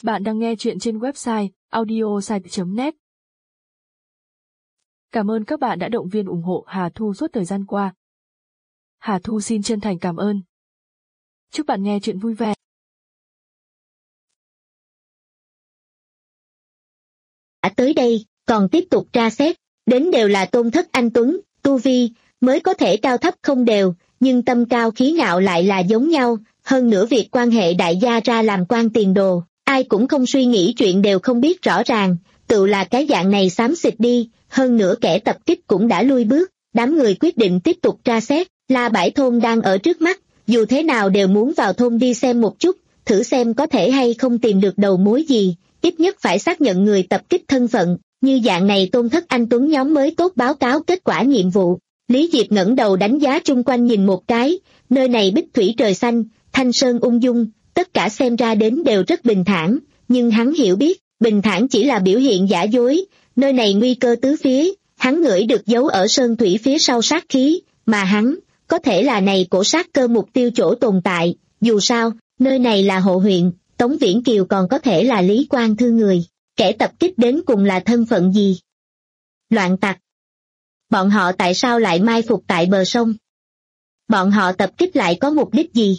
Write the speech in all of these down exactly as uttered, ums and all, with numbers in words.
Bạn đang nghe chuyện trên website audiosite chấm net. Cảm ơn các bạn đã động viên ủng hộ Hà Thu suốt thời gian qua. Hà Thu xin chân thành cảm ơn. Chúc bạn nghe chuyện vui vẻ. Đã tới đây, còn tiếp tục tra xét, đến đều là tôn thất anh tuấn, tu vi, mới có thể cao thấp không đều, nhưng tâm cao khí ngạo lại là giống nhau, hơn nữa việc quan hệ đại gia ra làm quan tiền đồ, ai cũng không suy nghĩ chuyện đều không biết rõ ràng, tự là cái dạng này xám xịt đi, hơn nữa kẻ tập kích cũng đã lui bước, đám người quyết định tiếp tục tra xét, La Bãi thôn đang ở trước mắt, dù thế nào đều muốn vào thôn đi xem một chút, thử xem có thể hay không tìm được đầu mối gì, ít nhất phải xác nhận người tập kích thân phận, như dạng này tôn thất anh tuấn nhóm mới tốt báo cáo kết quả nhiệm vụ. Lý Diệp ngẩng đầu đánh giá chung quanh nhìn một cái, nơi này bích thủy trời xanh, thanh sơn ung dung, tất cả xem ra đến đều rất bình thản, nhưng hắn hiểu biết, bình thản chỉ là biểu hiện giả dối, nơi này nguy cơ tứ phía, hắn ngửi được giấu ở sơn thủy phía sau sát khí, mà hắn, có thể là này cổ sát cơ mục tiêu chỗ tồn tại, dù sao, nơi này là hộ huyện, Tống Viễn Kiều còn có thể là Lý Quang Thư người, kẻ tập kích đến cùng là thân phận gì? Loạn tặc. Bọn họ tại sao lại mai phục tại bờ sông? Bọn họ tập kích lại có mục đích gì?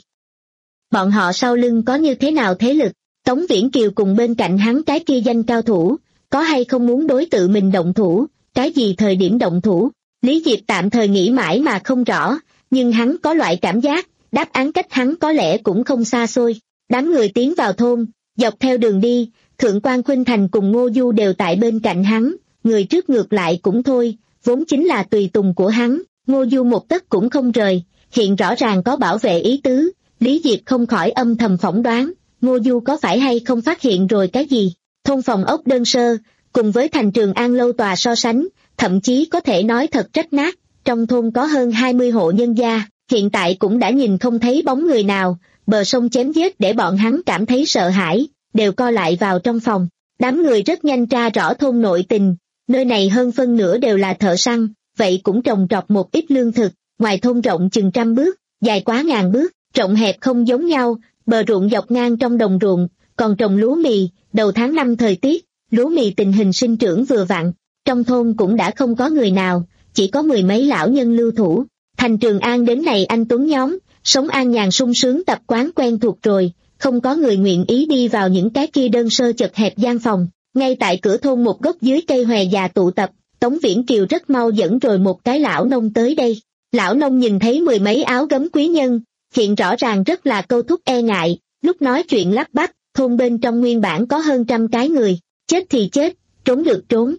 Bọn họ sau lưng có như thế nào thế lực? Tống Viễn Kiều cùng bên cạnh hắn cái kia danh cao thủ, có hay không muốn đối tự mình động thủ, cái gì thời điểm động thủ? Lý Diệp tạm thời nghĩ mãi mà không rõ, nhưng hắn có loại cảm giác, đáp án cách hắn có lẽ cũng không xa xôi. Đám người tiến vào thôn, dọc theo đường đi, Thượng quan Khuynh Thành cùng Ngô Du đều tại bên cạnh hắn, người trước ngược lại cũng thôi, vốn chính là tùy tùng của hắn, Ngô Du một tấc cũng không rời, hiện rõ ràng có bảo vệ ý tứ, Lý Diệp không khỏi âm thầm phỏng đoán, Ngô Du có phải hay không phát hiện rồi cái gì, thôn phòng ốc đơn sơ, cùng với thành Trường An lâu tòa so sánh, thậm chí có thể nói thật rách nát, trong thôn có hơn hai mươi hộ nhân gia, hiện tại cũng đã nhìn không thấy bóng người nào, bờ sông chém giết để bọn hắn cảm thấy sợ hãi, đều co lại vào trong phòng, đám người rất nhanh tra rõ thôn nội tình, nơi này hơn phân nửa đều là thợ săn, vậy cũng trồng trọt một ít lương thực, ngoài thôn rộng chừng trăm bước, dài quá ngàn bước, rộng hẹp không giống nhau, bờ ruộng dọc ngang trong đồng ruộng, còn trồng lúa mì, đầu tháng năm thời tiết, lúa mì tình hình sinh trưởng vừa vặn, trong thôn cũng đã không có người nào, chỉ có mười mấy lão nhân lưu thủ, thành Trường An đến này anh tuấn nhóm, sống an nhàn sung sướng tập quán quen thuộc rồi, không có người nguyện ý đi vào những cái kia đơn sơ chật hẹp gian phòng. Ngay tại cửa thôn một gốc dưới cây hòe già tụ tập, Tống Viễn Kiều rất mau dẫn rồi một cái lão nông tới đây. Lão nông nhìn thấy mười mấy áo gấm quý nhân, hiện rõ ràng rất là câu thúc e ngại, lúc nói chuyện lắp bắp, thôn bên trong nguyên bản có hơn trăm cái người, chết thì chết, trốn được trốn.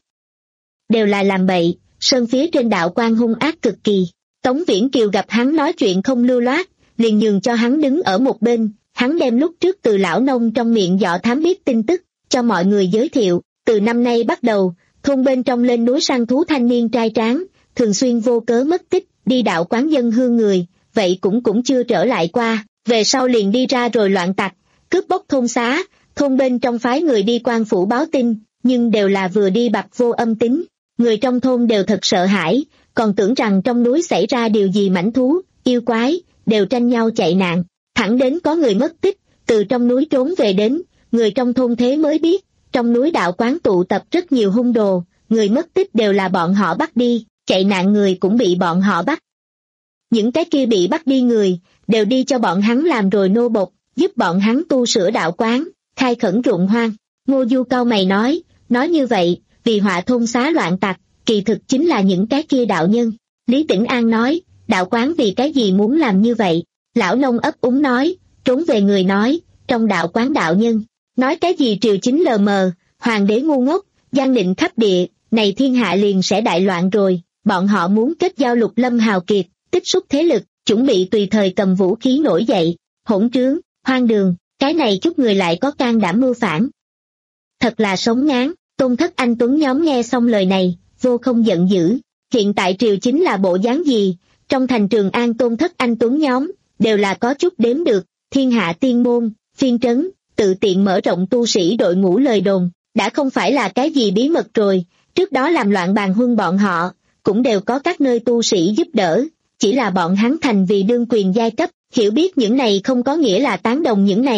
Đều là làm bậy, sơn phía trên đạo quan hung ác cực kỳ. Tống Viễn Kiều gặp hắn nói chuyện không lưu loát, liền nhường cho hắn đứng ở một bên, hắn đem lúc trước từ lão nông trong miệng dọ thám biết tin tức, cho mọi người giới thiệu, từ năm nay bắt đầu, thôn bên trong lên núi săn thú thanh niên trai tráng, thường xuyên vô cớ mất tích, đi đạo quán dân hương người, vậy cũng cũng chưa trở lại qua, về sau liền đi ra rồi loạn tặc, cướp bóc thôn xá, thôn bên trong phái người đi quan phủ báo tin, nhưng đều là vừa đi bặt vô âm tín, người trong thôn đều thật sợ hãi, còn tưởng rằng trong núi xảy ra điều gì mãnh thú, yêu quái, đều tranh nhau chạy nạn, thẳng đến có người mất tích, từ trong núi trốn về đến, người trong thôn thế mới biết, trong núi đạo quán tụ tập rất nhiều hung đồ, người mất tích đều là bọn họ bắt đi, chạy nạn người cũng bị bọn họ bắt. Những cái kia bị bắt đi người, đều đi cho bọn hắn làm rồi nô bộc, giúp bọn hắn tu sửa đạo quán, khai khẩn ruộng hoang. Ngô Du cau mày nói, nói như vậy, vì họa thôn xá loạn tặc, kỳ thực chính là những cái kia đạo nhân. Lý Tĩnh An nói, đạo quán vì cái gì muốn làm như vậy? Lão nông ấp úng nói, trốn về người nói, trong đạo quán đạo nhân, nói cái gì triều chính lờ mờ, hoàng đế ngu ngốc, gian định khắp địa, này thiên hạ liền sẽ đại loạn rồi, bọn họ muốn kết giao lục lâm hào kiệt, tích xúc thế lực, chuẩn bị tùy thời cầm vũ khí nổi dậy, hỗn trướng, hoang đường, cái này chút người lại có can đảm mưu phản. Thật là sống ngán, Tôn Thất Anh Tuấn nhóm nghe xong lời này, vô không giận dữ, hiện tại triều chính là bộ dáng gì, trong thành Trường An Tôn Thất Anh Tuấn nhóm, đều là có chút đếm được, thiên hạ tiên môn, phiên trấn, tự tiện mở rộng tu sĩ đội ngũ lời đồn, đã không phải là cái gì bí mật rồi, trước đó làm loạn bàn huân bọn họ, cũng đều có các nơi tu sĩ giúp đỡ, chỉ là bọn hắn thành vì đương quyền giai cấp, hiểu biết những này không có nghĩa là tán đồng những này,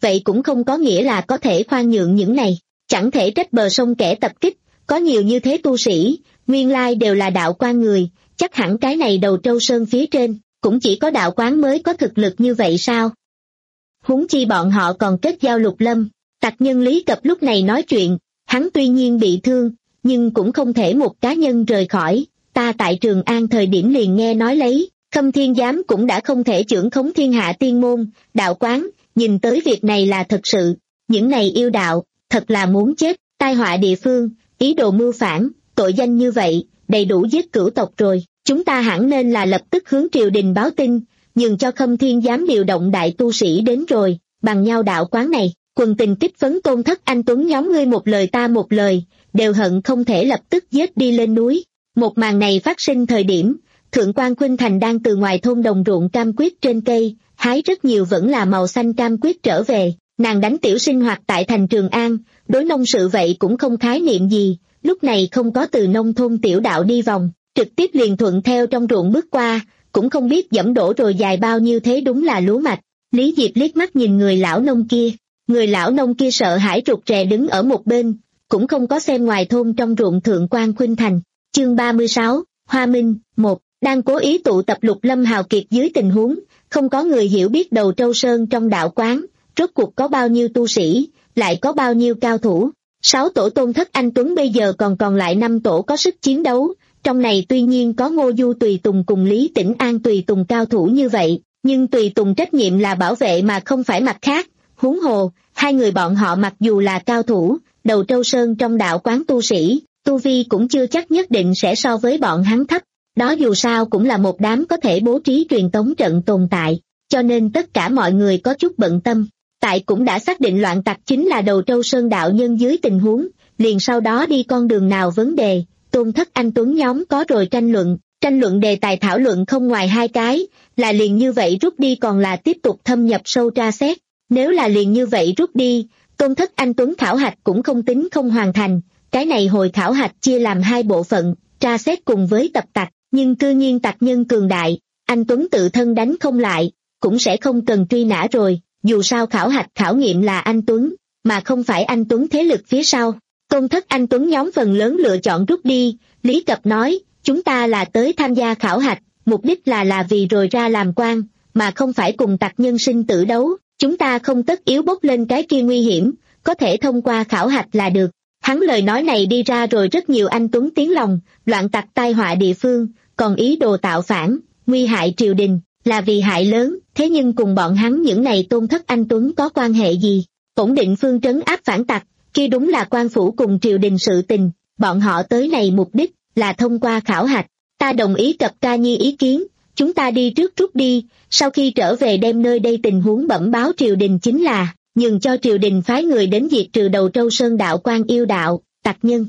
vậy cũng không có nghĩa là có thể khoan nhượng những này. Chẳng thể trách bờ sông kẻ tập kích, có nhiều như thế tu sĩ, nguyên lai đều là đạo quan người, chắc hẳn cái này Đầu Trâu Sơn phía trên, cũng chỉ có đạo quán mới có thực lực như vậy sao? Huống chi bọn họ còn kết giao Lục Lâm. Tặc nhân Lý Cập lúc này nói chuyện, hắn tuy nhiên bị thương, nhưng cũng không thể một cá nhân rời khỏi. Ta tại Trường An thời điểm liền nghe nói lấy, Khâm Thiên Giám cũng đã không thể trưởng khống thiên hạ tiên môn, đạo quán, nhìn tới việc này là thật sự. Những này yêu đạo, thật là muốn chết, tai họa địa phương, ý đồ mưu phản, tội danh như vậy, đầy đủ giết cửu tộc rồi. Chúng ta hẳn nên là lập tức hướng triều đình báo tin, nhường cho Khâm Thiên Giám điều động đại tu sĩ đến rồi, bằng nhau đạo quán này. Quần tình kích phấn Tôn Thất Anh Tuấn nhóm ngươi một lời ta một lời, đều hận không thể lập tức giết đi lên núi. Một màn này phát sinh thời điểm, Thượng quan Khuynh Thành đang từ ngoài thôn đồng ruộng cam quyết trên cây, hái rất nhiều vẫn là màu xanh cam quyết trở về. Nàng đánh tiểu sinh hoạt tại thành Trường An, đối nông sự vậy cũng không khái niệm gì, lúc này không có từ nông thôn tiểu đạo đi vòng, trực tiếp liền thuận theo trong ruộng bước qua, cũng không biết dẫm đổ rồi dài bao nhiêu thế đúng là lúa mạch. Lý Diệp liếc mắt nhìn người lão nông kia, người lão nông kia sợ hãi rụt rè đứng ở một bên, cũng không có xem ngoài thôn trong ruộng Thượng quan Khuynh Thành. Chương ba mươi sáu, Hoa Minh, một, đang cố ý tụ tập Lục Lâm hào kiệt dưới tình huống, không có người hiểu biết Đầu Trâu Sơn trong đạo quán, rốt cuộc có bao nhiêu tu sĩ, lại có bao nhiêu cao thủ. Sáu tổ Tôn Thất Anh Tuấn bây giờ còn còn lại năm tổ có sức chiến đấu, trong này tuy nhiên có Ngô Du Tùy Tùng cùng Lý Tĩnh An Tùy Tùng cao thủ như vậy, nhưng Tùy Tùng trách nhiệm là bảo vệ mà không phải mặt khác, huống hồ, hai người bọn họ mặc dù là cao thủ, Đầu Trâu Sơn trong đạo quán tu sĩ, tu vi cũng chưa chắc nhất định sẽ so với bọn hắn thấp, đó dù sao cũng là một đám có thể bố trí truyền tống trận tồn tại, cho nên tất cả mọi người có chút bận tâm. Tại cũng đã xác định loạn tặc chính là Đầu Trâu Sơn đạo nhân dưới tình huống, liền sau đó đi con đường nào vấn đề, Tôn Thất Anh Tuấn nhóm có rồi tranh luận, tranh luận đề tài thảo luận không ngoài hai cái, là liền như vậy rút đi còn là tiếp tục thâm nhập sâu tra xét. Nếu là liền như vậy rút đi, Tôn Thất Anh Tuấn khảo hạch cũng không tính không hoàn thành, cái này hồi khảo hạch chia làm hai bộ phận, tra xét cùng với tập tặc, nhưng cư nhiên tặc nhân cường đại, anh Tuấn tự thân đánh không lại, cũng sẽ không cần truy nã rồi, dù sao khảo hạch khảo nghiệm là anh Tuấn, mà không phải anh Tuấn thế lực phía sau. Tôn Thất Anh Tuấn nhóm phần lớn lựa chọn rút đi, Lý Cập nói, chúng ta là tới tham gia khảo hạch, mục đích là là vì rồi ra làm quan, mà không phải cùng tặc nhân sinh tử đấu. Chúng ta không tất yếu bốc lên cái kia nguy hiểm, có thể thông qua khảo hạch là được. Hắn lời nói này đi ra rồi rất nhiều anh Tuấn tiếng lòng, loạn tặc tai họa địa phương, còn ý đồ tạo phản, nguy hại triều đình, là vì hại lớn, thế nhưng cùng bọn hắn những này Tôn Thất Anh Tuấn có quan hệ gì? Ổn định phương trấn áp phản tặc, kia đúng là quan phủ cùng triều đình sự tình, bọn họ tới này mục đích, là thông qua khảo hạch. Ta đồng ý Cập ca nhi ý kiến, chúng ta đi trước rút đi, sau khi trở về đem nơi đây tình huống bẩm báo triều đình chính là, nhường cho triều đình phái người đến diệt trừ Đầu Trâu Sơn đạo quan yêu đạo, tặc nhân.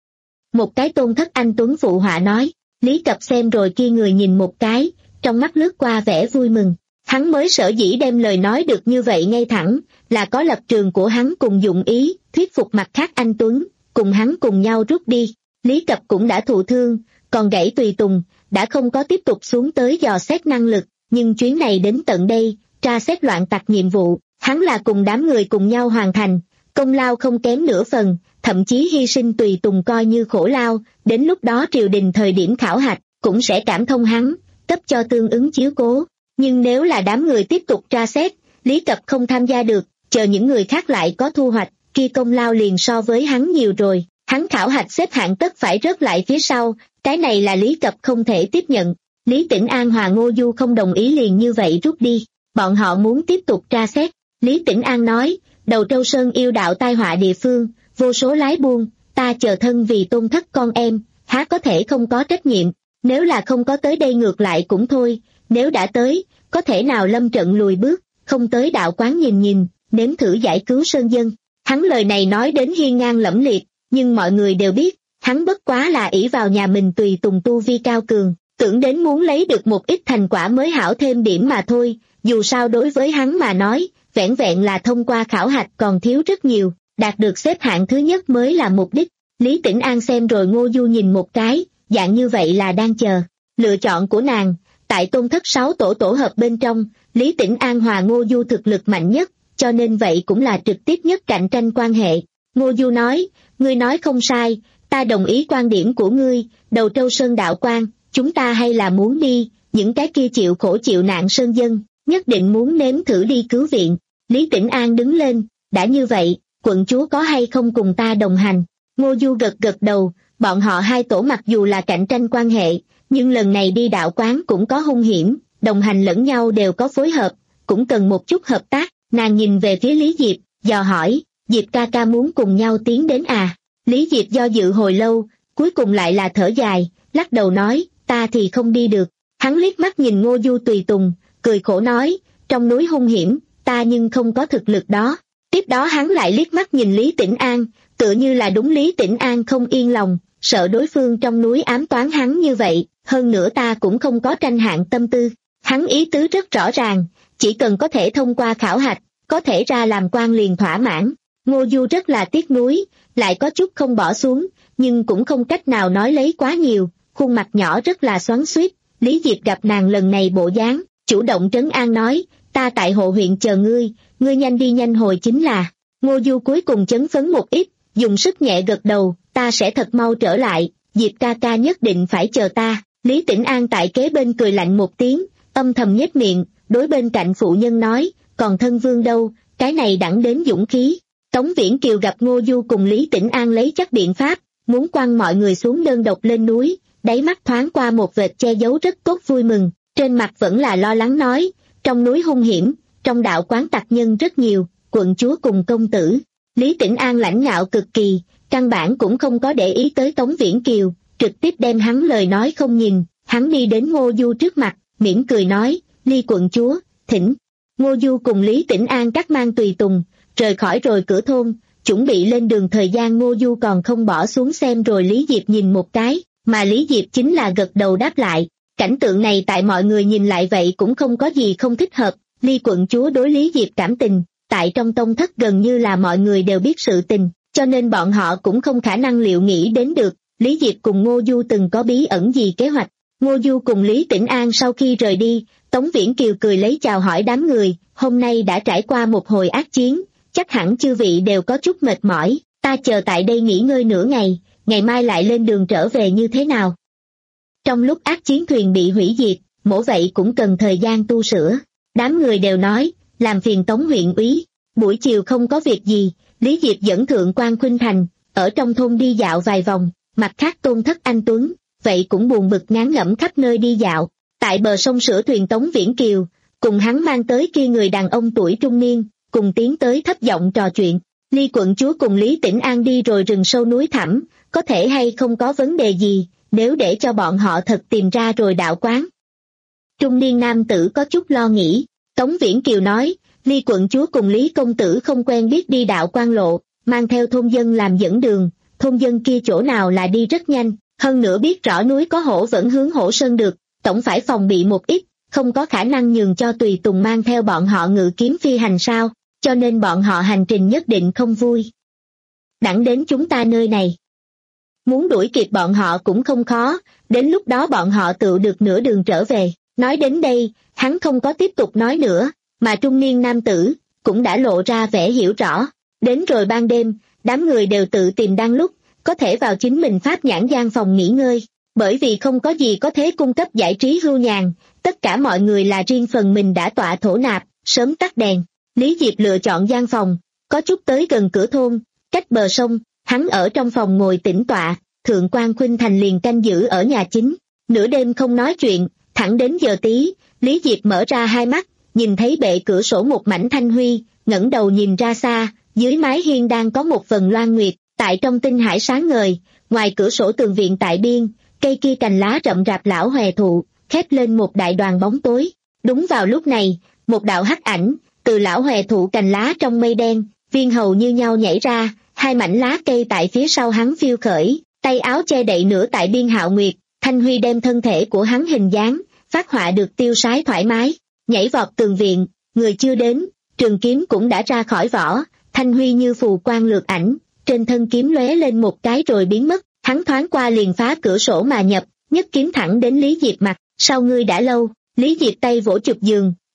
Một cái Tôn Thất Anh Tuấn phụ họa nói, Lý Cập xem rồi kia người nhìn một cái, trong mắt lướt qua vẻ vui mừng. Hắn mới sở dĩ đem lời nói được như vậy ngay thẳng, là có lập trường của hắn cùng dụng ý, thuyết phục mặt khác anh Tuấn, cùng hắn cùng nhau rút đi. Lý Cập cũng đã thụ thương, còn gãy tùy tùng, đã không có tiếp tục xuống tới dò xét năng lực, nhưng chuyến này đến tận đây, tra xét loạn tặc nhiệm vụ, hắn là cùng đám người cùng nhau hoàn thành, công lao không kém nửa phần, thậm chí hy sinh tùy tùng coi như khổ lao, đến lúc đó triều đình thời điểm khảo hạch, cũng sẽ cảm thông hắn, cấp cho tương ứng chiếu cố. Nhưng nếu là đám người tiếp tục tra xét, Lý Cập không tham gia được, chờ những người khác lại có thu hoạch, kia công lao liền so với hắn nhiều rồi, hắn khảo hạch xếp hạng tất phải rớt lại phía sau, cái này là Lý Cập không thể tiếp nhận. Lý Tĩnh An Hòa Ngô Du không đồng ý liền như vậy rút đi, bọn họ muốn tiếp tục tra xét. Lý Tĩnh An nói, Đầu Trâu Sơn yêu đạo tai họa địa phương, vô số lái buôn, ta chờ thân vì Tôn Thất con em, há có thể không có trách nhiệm, nếu là không có tới đây ngược lại cũng thôi, nếu đã tới, có thể nào lâm trận lùi bước, không tới đạo quán nhìn nhìn, nếm thử giải cứu sơn dân. Hắn lời này nói đến hiên ngang lẫm liệt, nhưng mọi người đều biết, hắn bất quá là ỷ vào nhà mình tùy tùng tu vi cao cường, tưởng đến muốn lấy được một ít thành quả mới hảo thêm điểm mà thôi, dù sao đối với hắn mà nói, vẹn vẹn là thông qua khảo hạch còn thiếu rất nhiều, đạt được xếp hạng thứ nhất mới là mục đích. Lý Tĩnh An xem rồi Ngô Du nhìn một cái, dạng như vậy là đang chờ lựa chọn của nàng. Tại Tôn Thất sáu tổ tổ hợp bên trong, Lý Tĩnh An Hòa Ngô Du thực lực mạnh nhất, cho nên vậy cũng là trực tiếp nhất cạnh tranh quan hệ. Ngô Du nói, ngươi nói không sai, ta đồng ý quan điểm của ngươi, Đầu Trâu Sơn đạo quan, chúng ta hay là muốn đi, những cái kia chịu khổ chịu nạn sơn dân, nhất định muốn nếm thử đi cứu viện. Lý Tĩnh An đứng lên, đã như vậy, quận chúa có hay không cùng ta đồng hành? Ngô Du gật gật đầu, bọn họ hai tổ mặc dù là cạnh tranh quan hệ, nhưng lần này đi đạo quán cũng có hung hiểm, đồng hành lẫn nhau đều có phối hợp, cũng cần một chút hợp tác. Nàng nhìn về phía Lý Diệp, dò hỏi, Diệp ca ca muốn cùng nhau tiến đến à? Lý Diệp do dự hồi lâu, cuối cùng lại là thở dài, lắc đầu nói, ta thì không đi được. Hắn liếc mắt nhìn Ngô Du tùy tùng, cười khổ nói, trong núi hung hiểm, ta nhưng không có thực lực đó. Tiếp đó hắn lại liếc mắt nhìn Lý Tĩnh An, tựa như là đúng Lý Tĩnh An không yên lòng, sợ đối phương trong núi ám toán hắn như vậy, hơn nữa ta cũng không có tranh hạng tâm tư. Hắn ý tứ rất rõ ràng, chỉ cần có thể thông qua khảo hạch, có thể ra làm quan liền thỏa mãn. Ngô Du rất là tiếc nuối, lại có chút không bỏ xuống, nhưng cũng không cách nào nói lấy quá nhiều, khuôn mặt nhỏ rất là xoắn xuýt. Lý Diệp gặp nàng lần này bộ dáng, chủ động trấn an nói, ta tại hộ huyện chờ ngươi, ngươi nhanh đi nhanh hồi chính là. Ngô Du cuối cùng chấn phấn một ít, dùng sức nhẹ gật đầu, ta sẽ thật mau trở lại, Diệp ca ca nhất định phải chờ ta. Lý Tĩnh An tại kế bên cười lạnh một tiếng, âm thầm nhếch miệng, đối bên cạnh phụ nhân nói, còn thân vương đâu, cái này đẳng đến dũng khí. Tống Viễn Kiều gặp Ngô Du cùng Lý Tĩnh An lấy chắc biện pháp, muốn quăng mọi người xuống đơn độc lên núi, đáy mắt thoáng qua một vệt che giấu rất tốt vui mừng, trên mặt vẫn là lo lắng nói, trong núi hung hiểm, trong đạo quán tặc nhân rất nhiều, quận chúa cùng công tử. Lý Tĩnh An lãnh ngạo cực kỳ, căn bản cũng không có để ý tới Tống Viễn Kiều, trực tiếp đem hắn lời nói không nhìn, hắn đi đến Ngô Du trước mặt, mỉm cười nói, Ly quận chúa, thỉnh. Ngô Du cùng Lý Tĩnh An cắt mang tùy tùng, rời khỏi rồi cửa thôn, chuẩn bị lên đường. Thời gian Ngô Du còn không bỏ xuống xem rồi Lý Diệp nhìn một cái, mà Lý Diệp chính là gật đầu đáp lại. Cảnh tượng này tại mọi người nhìn lại vậy cũng không có gì không thích hợp, Ly quận chúa đối Lý Diệp cảm tình, tại trong tông thất gần như là mọi người đều biết sự tình, cho nên bọn họ cũng không khả năng liệu nghĩ đến được, Lý Diệp cùng Ngô Du từng có bí ẩn gì kế hoạch. Ngô Du cùng Lý Tĩnh An sau khi rời đi, Tống Viễn Kiều cười lấy chào hỏi đám người, hôm nay đã trải qua một hồi ác chiến, chắc hẳn chư vị đều có chút mệt mỏi, ta chờ tại đây nghỉ ngơi nửa ngày, ngày mai lại lên đường trở về như thế nào? Trong lúc ác chiến thuyền bị hủy diệt, mổ vậy cũng cần thời gian tu sửa. Đám người đều nói, làm phiền Tống huyện úy. Buổi chiều không có việc gì, Lý Diệp dẫn Thượng quan Khuynh Thành, ở trong thôn đi dạo vài vòng, mặt khác Tôn Thất Anh Tuấn, vậy cũng buồn bực ngán ngẩm khắp nơi đi dạo. Tại bờ sông sửa thuyền Tống Viễn Kiều, cùng hắn mang tới kia người đàn ông tuổi trung niên, cùng tiến tới thấp giọng trò chuyện. Ly quận chúa cùng Lý Tĩnh An đi rồi rừng sâu núi thẳm, có thể hay không có vấn đề gì, nếu để cho bọn họ thật tìm ra rồi đạo quán. Trung niên nam tử có chút lo nghĩ, Tống Viễn Kiều nói, Ly quận chúa cùng Lý công tử không quen biết đi đạo quan lộ, mang theo thôn dân làm dẫn đường, thôn dân kia chỗ nào là đi rất nhanh, hơn nữa biết rõ núi có hổ vẫn hướng hổ sơn được, tổng phải phòng bị một ít, không có khả năng nhường cho tùy tùng mang theo bọn họ ngự kiếm phi hành sao, cho nên bọn họ hành trình nhất định không vui. Đẳng đến chúng ta nơi này, muốn đuổi kịp bọn họ cũng không khó, đến lúc đó bọn họ tự được nửa đường trở về. Nói đến đây, hắn không có tiếp tục nói nữa, mà trung niên nam tử cũng đã lộ ra vẻ hiểu rõ. Đến rồi ban đêm, đám người đều tự tìm đang lúc, có thể vào chính mình pháp nhãn gian phòng nghỉ ngơi, bởi vì không có gì có thể cung cấp giải trí hưu nhàn, tất cả mọi người là riêng phần mình đã tọa thổ nạp, sớm tắt đèn. Lý Diệp lựa chọn gian phòng, có chút tới gần cửa thôn, cách bờ sông, hắn ở trong phòng ngồi tĩnh tọa, Thượng quan Khuynh Thành liền canh giữ ở nhà chính, nửa đêm không nói chuyện, thẳng đến giờ tí, Lý Diệp mở ra hai mắt, nhìn thấy bệ cửa sổ một mảnh thanh huy, ngẩng đầu nhìn ra xa, dưới mái hiên đang có một vầng loan nguyệt, tại trong tinh hải sáng ngời, ngoài cửa sổ tường viện tại biên, cây kia cành lá rậm rạp lão hòe thụ, khép lên một đại đoàn bóng tối. Đúng vào lúc này, một đạo hắc ảnh, từ lão hòe thụ cành lá trong mây đen, viên hầu như nhau nhảy ra, hai mảnh lá cây tại phía sau hắn phiêu khởi, tay áo che đậy nửa tại biên hạo nguyệt, thanh huy đem thân thể của hắn hình dáng, phát họa được tiêu sái thoải mái, nhảy vọt tường viện, người chưa đến, trường kiếm cũng đã ra khỏi vỏ, thanh huy như phù quang lược ảnh, trên thân kiếm lóe lên một cái rồi biến mất, hắn thoáng qua liền phá cửa sổ mà nhập, nhất kiếm thẳng đến Lý Diệp mặt, sau ngươi đã lâu. Lý Diệp tay vỗ chụp giường,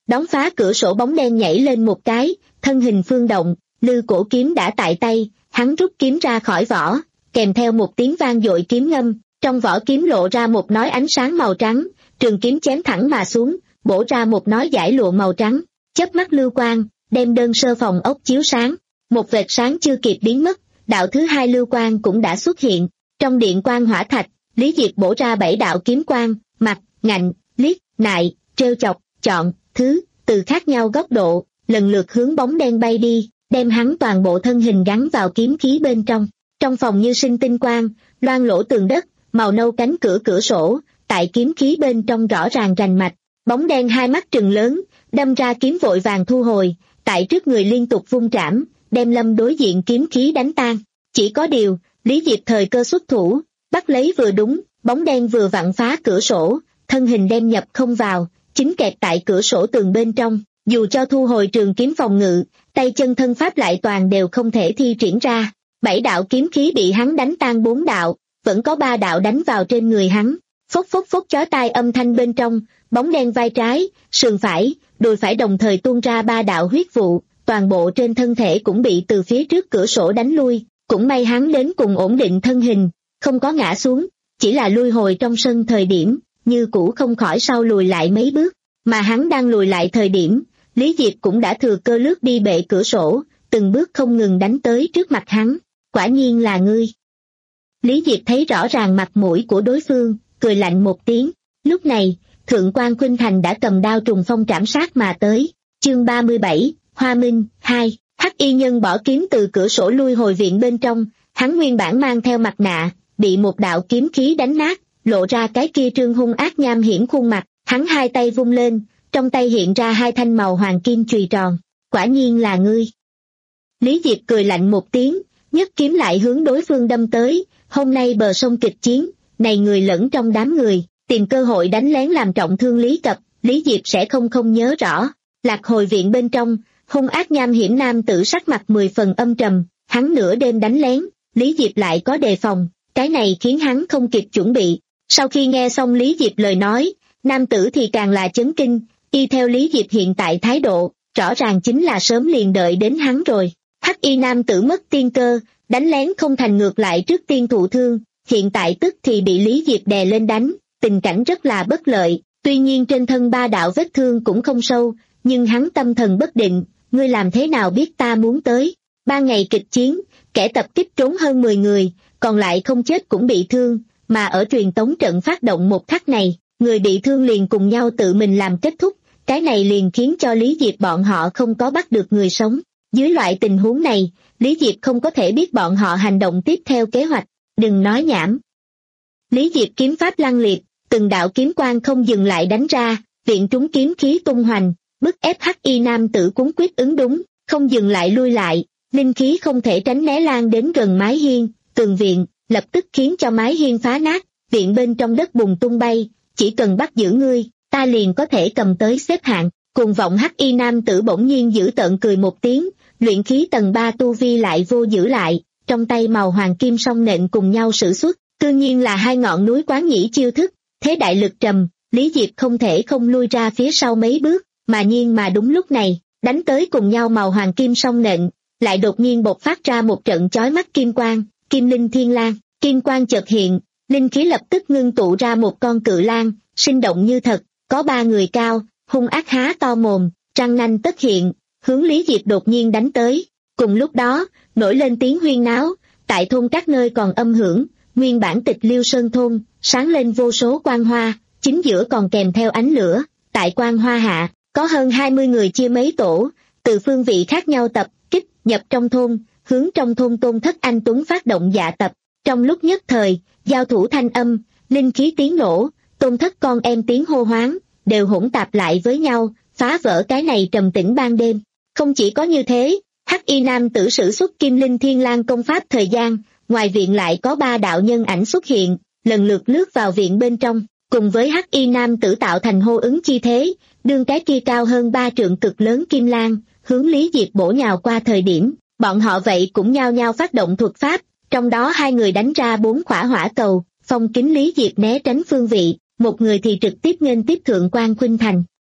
đóng phá cửa sổ bóng đen nhảy lên một cái, thân hình phương động, lư cổ kiếm đã tại tay, hắn rút kiếm ra khỏi vỏ, kèm theo một tiếng vang dội kiếm ngâm, trong vỏ kiếm lộ ra một nói ánh sáng màu trắng, trường kiếm chém thẳng mà xuống, bổ ra một nói giải lụa màu trắng, chớp mắt lưu quang, đem đơn sơ phòng ốc chiếu sáng, một vệt sáng chưa kịp biến mất, đạo thứ hai lưu quang cũng đã xuất hiện, trong điện quang hỏa thạch, Lý Diệp bổ ra bảy đạo kiếm quang, mặt, ngạnh, liếc, nại, trêu chọc, chọn, thứ, từ khác nhau góc độ, lần lượt hướng bóng đen bay đi, đem hắn toàn bộ thân hình gắn vào kiếm khí bên trong. Trong phòng như sinh tinh quang, loang lỗ tường đất, màu nâu cánh cửa cửa sổ, tại kiếm khí bên trong rõ ràng rành mạch, bóng đen hai mắt trừng lớn, đâm ra kiếm vội vàng thu hồi, tại trước người liên tục vung trảm, đem Lâm đối diện kiếm khí đánh tan. Chỉ có điều, Lý Diệp thời cơ xuất thủ, bắt lấy vừa đúng, bóng đen vừa vặn phá cửa sổ, thân hình đem nhập không vào, chính kẹt tại cửa sổ tường bên trong, dù cho thu hồi trường kiếm phòng ngự, tay chân thân pháp lại toàn đều không thể thi triển ra. Bảy đạo kiếm khí bị hắn đánh tan bốn đạo, vẫn có ba đạo đánh vào trên người hắn, phốc phốc phốc chói tai âm thanh bên trong, bóng đen vai trái, sườn phải, đùi phải đồng thời tuôn ra ba đạo huyết vụ, toàn bộ trên thân thể cũng bị từ phía trước cửa sổ đánh lui, cũng may hắn đến cùng ổn định thân hình, không có ngã xuống, chỉ là lui hồi trong sân thời điểm, như cũ không khỏi sau lùi lại mấy bước, mà hắn đang lùi lại thời điểm, Lý Diệp cũng đã thừa cơ lướt đi bệ cửa sổ, từng bước không ngừng đánh tới trước mặt hắn, quả nhiên là ngươi. Lý Diệp thấy rõ ràng mặt mũi của đối phương, cười lạnh một tiếng, lúc này, Thượng quan Khuynh Thành đã cầm đao trùng phong trảm sát mà tới, chương ba mươi bảy, Hoa Minh, hai, Hắc y nhân bỏ kiếm từ cửa sổ lui hồi viện bên trong, hắn nguyên bản mang theo mặt nạ, bị một đạo kiếm khí đánh nát, lộ ra cái kia trương hung ác nham hiểm khuôn mặt, hắn hai tay vung lên, trong tay hiện ra hai thanh màu hoàng kim chùy tròn, quả nhiên là ngươi. Lý Diệp cười lạnh một tiếng, nhấc kiếm lại hướng đối phương đâm tới, hôm nay bờ sông kịch chiến, này người lẫn trong đám người, tìm cơ hội đánh lén làm trọng thương Lý Cập, Lý Diệp sẽ không không nhớ rõ. Lạc hồi viện bên trong, hung ác nham hiểm nam tử sắc mặt mười phần âm trầm, hắn nửa đêm đánh lén, Lý Diệp lại có đề phòng, cái này khiến hắn không kịp chuẩn bị. Sau khi nghe xong Lý Diệp lời nói, nam tử thì càng là chấn kinh, y theo Lý Diệp hiện tại thái độ, rõ ràng chính là sớm liền đợi đến hắn rồi. Hắc y nam tử mất tiên cơ, đánh lén không thành ngược lại trước tiên thụ thương, hiện tại tức thì bị Lý Diệp đè lên đánh, tình cảnh rất là bất lợi, tuy nhiên trên thân ba đạo vết thương cũng không sâu, nhưng hắn tâm thần bất định, ngươi làm thế nào biết ta muốn tới. Ba ngày kịch chiến, kẻ tập kích trốn hơn mười người, còn lại không chết cũng bị thương, mà ở truyền tống trận phát động một khắc này, người bị thương liền cùng nhau tự mình làm kết thúc, cái này liền khiến cho Lý Diệp bọn họ không có bắt được người sống. Dưới loại tình huống này, Lý Diệp không có thể biết bọn họ hành động tiếp theo kế hoạch, đừng nói nhảm. Lý Diệp kiếm pháp lăng liệt, từng đạo kiếm quang không dừng lại đánh ra, viện trúng kiếm khí tung hoành, bức ép Hắc y nam tử cuốn quyết ứng đúng, không dừng lại lui lại, linh khí không thể tránh né lan đến gần mái hiên, tường viện, lập tức khiến cho mái hiên phá nát, viện bên trong đất bùn tung bay, chỉ cần bắt giữ ngươi, ta liền có thể cầm tới xếp hạng. Cuồng vọng Hắc y nam tử bỗng nhiên giữ tợn cười một tiếng, luyện khí tầng ba tu vi lại vô giữ lại, trong tay màu hoàng kim song nện cùng nhau sử xuất, tự nhiên là hai ngọn núi quán nhĩ chiêu thức, thế đại lực trầm, Lý Diệp không thể không lui ra phía sau mấy bước, mà nhiên mà đúng lúc này, đánh tới cùng nhau màu hoàng kim song nện, lại đột nhiên bộc phát ra một trận chói mắt kim quang, kim linh thiên lang, kim quang chợt hiện, linh khí lập tức ngưng tụ ra một con cự lang, sinh động như thật, có ba người cao, hung ác há to mồm, răng nanh tất hiện, hướng Lý Diệp đột nhiên đánh tới. Cùng lúc đó, nổi lên tiếng huyên náo, tại thôn các nơi còn âm hưởng, nguyên bản Tịch Liêu Sơn thôn, sáng lên vô số quang hoa, chính giữa còn kèm theo ánh lửa, tại quang hoa hạ, có hơn hai mươi người chia mấy tổ, từ phương vị khác nhau tập kích nhập trong thôn, hướng trong thôn Tôn Thất Anh Tuấn phát động dạ tập. Trong lúc nhất thời, giao thủ thanh âm, linh khí tiếng nổ, Tôn Thất con em tiếng hô hoáng, đều hỗn tạp lại với nhau, phá vỡ cái này trầm tĩnh ban đêm. Không chỉ có như thế, Hắc y nam tử sử xuất Kim Linh Thiên Lang công pháp thời gian, ngoài viện lại có ba đạo nhân ảnh xuất hiện, lần lượt lướt vào viện bên trong, cùng với Hắc y nam tử tạo thành hô ứng chi thế, đương cái kia cao hơn ba trượng cực lớn Kim Lang, hướng Lý Diệp bổ nhào qua thời điểm, bọn họ vậy cũng nhao nhao phát động thuật pháp, trong đó hai người đánh ra bốn khỏa hỏa cầu, phong kín Lý Diệp né tránh phương vị, một người thì trực tiếp nghênh tiếp Thượng quan Khuynh Thành.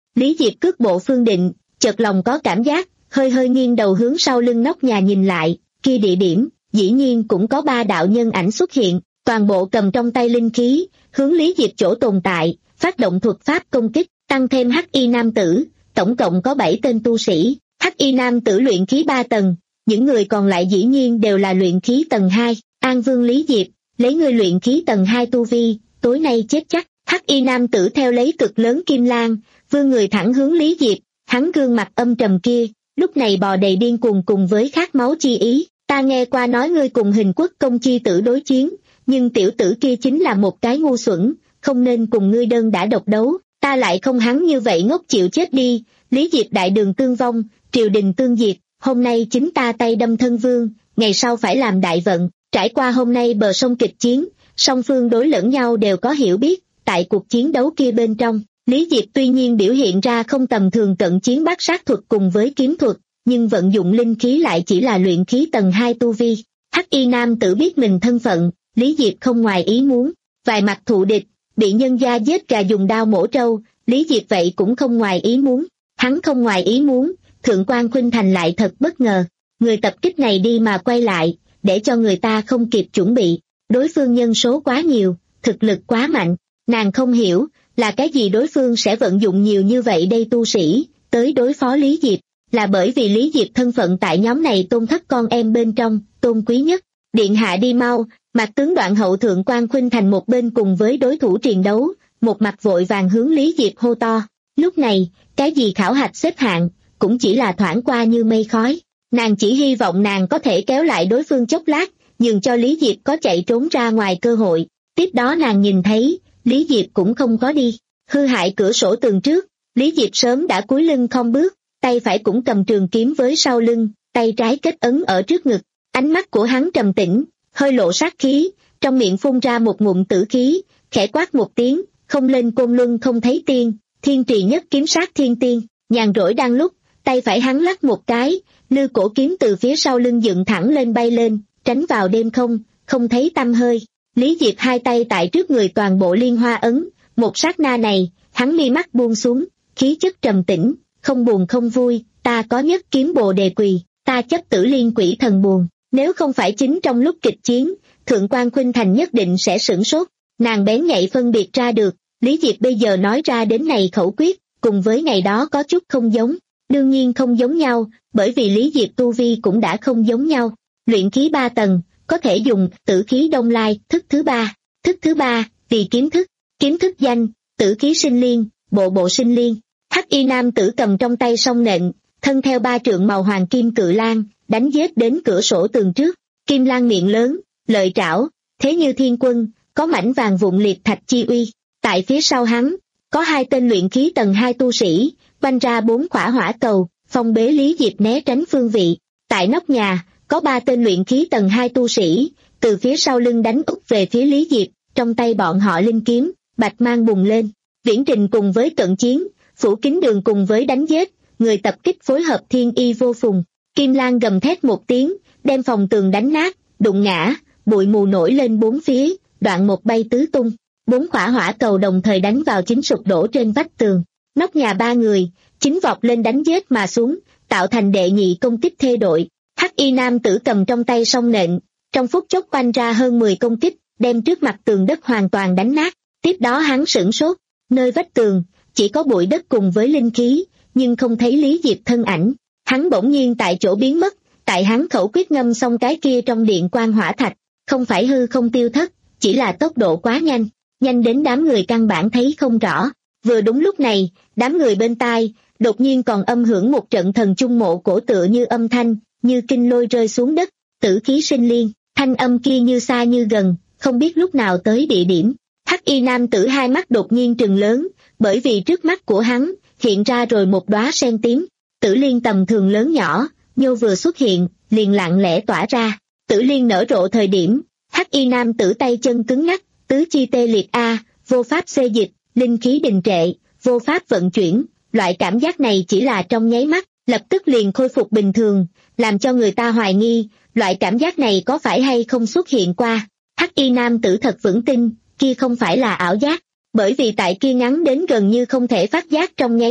Lý Diệp cước bộ phương định, chợt lòng có cảm giác, hơi hơi nghiêng đầu hướng sau lưng nóc nhà nhìn lại, kia địa điểm, dĩ nhiên cũng có ba đạo nhân ảnh xuất hiện, toàn bộ cầm trong tay linh khí, hướng Lý Diệp chỗ tồn tại, phát động thuật pháp công kích, tăng thêm hắc y nam tử, tổng cộng có bảy tên tu sĩ, hắc y nam tử luyện khí ba tầng, những người còn lại dĩ nhiên đều là luyện khí tầng hai, An Vương Lý Diệp, lấy ngươi luyện khí tầng hai tu vi, tối nay chết chắc, hắc y nam tử theo lấy cực lớn kim lang, vươn người thẳng hướng Lý Diệp, hắn gương mặt âm trầm kia, lúc này bò đầy điên cuồng cùng với khát máu chi ý, ta nghe qua nói ngươi cùng Hình Quốc công chi tử đối chiến, nhưng tiểu tử kia chính là một cái ngu xuẩn, không nên cùng ngươi đơn đã độc đấu, ta lại không hắn như vậy ngốc chịu chết đi, Lý Diệp đại đường tương vong, triều đình tương diệt, hôm nay chính ta tay đâm thân vương, ngày sau phải làm đại vận, trải qua hôm nay bờ sông kịch chiến, song phương đối lẫn nhau đều có hiểu biết, tại cuộc chiến đấu kia bên trong, Lý Diệp tuy nhiên biểu hiện ra không tầm thường cận chiến bát sát thuật cùng với kiếm thuật, nhưng vận dụng linh khí lại chỉ là luyện khí tầng hai tu vi. Hắc y nam tự biết mình thân phận, Lý Diệp không ngoài ý muốn, vài mặt thù địch, bị nhân gia giết gà dùng đao mổ trâu, Lý Diệp vậy cũng không ngoài ý muốn, hắn không ngoài ý muốn, Thượng quan Khuynh Thành lại thật bất ngờ, người tập kích này đi mà quay lại, để cho người ta không kịp chuẩn bị, đối phương nhân số quá nhiều, thực lực quá mạnh, nàng không hiểu, là cái gì đối phương sẽ vận dụng nhiều như vậy đây tu sĩ, tới đối phó Lý Diệp, là bởi vì Lý Diệp thân phận tại nhóm này tôn thất con em bên trong, tôn quý nhất, điện hạ đi mau, mặt tướng Đoạn Hậu Thượng quan Khuynh Thành một bên cùng với đối thủ triền đấu, một mặt vội vàng hướng Lý Diệp hô to, lúc này, cái gì khảo hạch xếp hạng, cũng chỉ là thoảng qua như mây khói, nàng chỉ hy vọng nàng có thể kéo lại đối phương chốc lát, nhường cho Lý Diệp có chạy trốn ra ngoài cơ hội, tiếp đó nàng nhìn thấy, Lý Diệp cũng không có đi, hư hại cửa sổ tường trước, Lý Diệp sớm đã cúi lưng không bước, tay phải cũng cầm trường kiếm với sau lưng, tay trái kết ấn ở trước ngực, ánh mắt của hắn trầm tĩnh, hơi lộ sát khí, trong miệng phun ra một ngụm tử khí, khẽ quát một tiếng, không lên côn luân không thấy tiên, thiên trì nhất kiếm sát thiên tiên, nhàn rỗi đang lúc, tay phải hắn lắc một cái, lư cổ kiếm từ phía sau lưng dựng thẳng lên bay lên, tránh vào đêm không, không thấy tăm hơi. Lý Diệp hai tay tại trước người toàn bộ liên hoa ấn, một sát na này, hắn mi mắt buông xuống, khí chất trầm tĩnh, không buồn không vui, ta có nhất kiếm bồ đề quỳ, ta chấp tử liên quỷ thần buồn, nếu không phải chính trong lúc kịch chiến, Thượng quan Khuynh Thành nhất định sẽ sửng sốt, nàng bén nhạy phân biệt ra được, Lý Diệp bây giờ nói ra đến này khẩu quyết, cùng với ngày đó có chút không giống, đương nhiên không giống nhau, bởi vì Lý Diệp tu vi cũng đã không giống nhau, luyện khí ba tầng, có thể dùng tử khí đông lai, thức thứ ba, thức thứ ba, vì kiếm thức, kiếm thức danh, tử khí sinh liên, bộ bộ sinh liên, hắc y nam tử cầm trong tay song nện, thân theo ba trượng màu hoàng kim cự lang, đánh giết đến cửa sổ tường trước, kim lang miệng lớn, lợi trảo, thế như thiên quân, có mảnh vàng vụn liệt thạch chi uy, tại phía sau hắn, có hai tên luyện khí tầng hai tu sĩ, quanh ra bốn khỏa hỏa cầu, phong bế Lý Diệp né tránh phương vị, tại nóc nhà, có ba tên luyện khí tầng hai tu sĩ, từ phía sau lưng đánh úp về phía Lý Diệp, trong tay bọn họ linh kiếm, bạch mang bùng lên, viễn trình cùng với cận chiến, phủ kính đường cùng với đánh giết, người tập kích phối hợp thiên y vô phùng, kim lang gầm thét một tiếng, đem phòng tường đánh nát, đụng ngã, bụi mù nổi lên bốn phía, đoạn một bay tứ tung, bốn khỏa hỏa cầu đồng thời đánh vào chính sụp đổ trên vách tường, nóc nhà ba người, chính vọt lên đánh giết mà xuống, tạo thành đệ nhị công kích thê đội. Hắc y nam tử cầm trong tay song nện, trong phút chốc quanh ra hơn mười công kích, đem trước mặt tường đất hoàn toàn đánh nát, tiếp đó hắn sửng sốt, nơi vách tường, chỉ có bụi đất cùng với linh khí, nhưng không thấy Lý Diệp thân ảnh, hắn bỗng nhiên tại chỗ biến mất, tại hắn khẩu quyết ngâm xong cái kia trong điện quan hỏa thạch, không phải hư không tiêu thất, chỉ là tốc độ quá nhanh, nhanh đến đám người căn bản thấy không rõ, vừa đúng lúc này, đám người bên tai, đột nhiên còn âm hưởng một trận thần trung mộ cổ tựa như âm thanh, như kinh lôi rơi xuống đất, tử khí sinh liên, thanh âm kia như xa như gần, không biết lúc nào tới địa điểm. Hắc y nam tử hai mắt đột nhiên trừng lớn, bởi vì trước mắt của hắn, hiện ra rồi một đóa sen tím, tử liên tầm thường lớn nhỏ, nhô vừa xuất hiện, liền lặng lẽ tỏa ra, tử liên nở rộ thời điểm, hắc y nam tử tay chân cứng ngắc, tứ chi tê liệt a, vô pháp xê dịch, linh khí đình trệ, vô pháp vận chuyển, loại cảm giác này chỉ là trong nháy mắt, lập tức liền khôi phục bình thường, làm cho người ta hoài nghi, loại cảm giác này có phải hay không xuất hiện qua. Hắc y nam tử thật vững tin, kia không phải là ảo giác, bởi vì tại kia ngắn đến gần như không thể phát giác trong nháy mắt,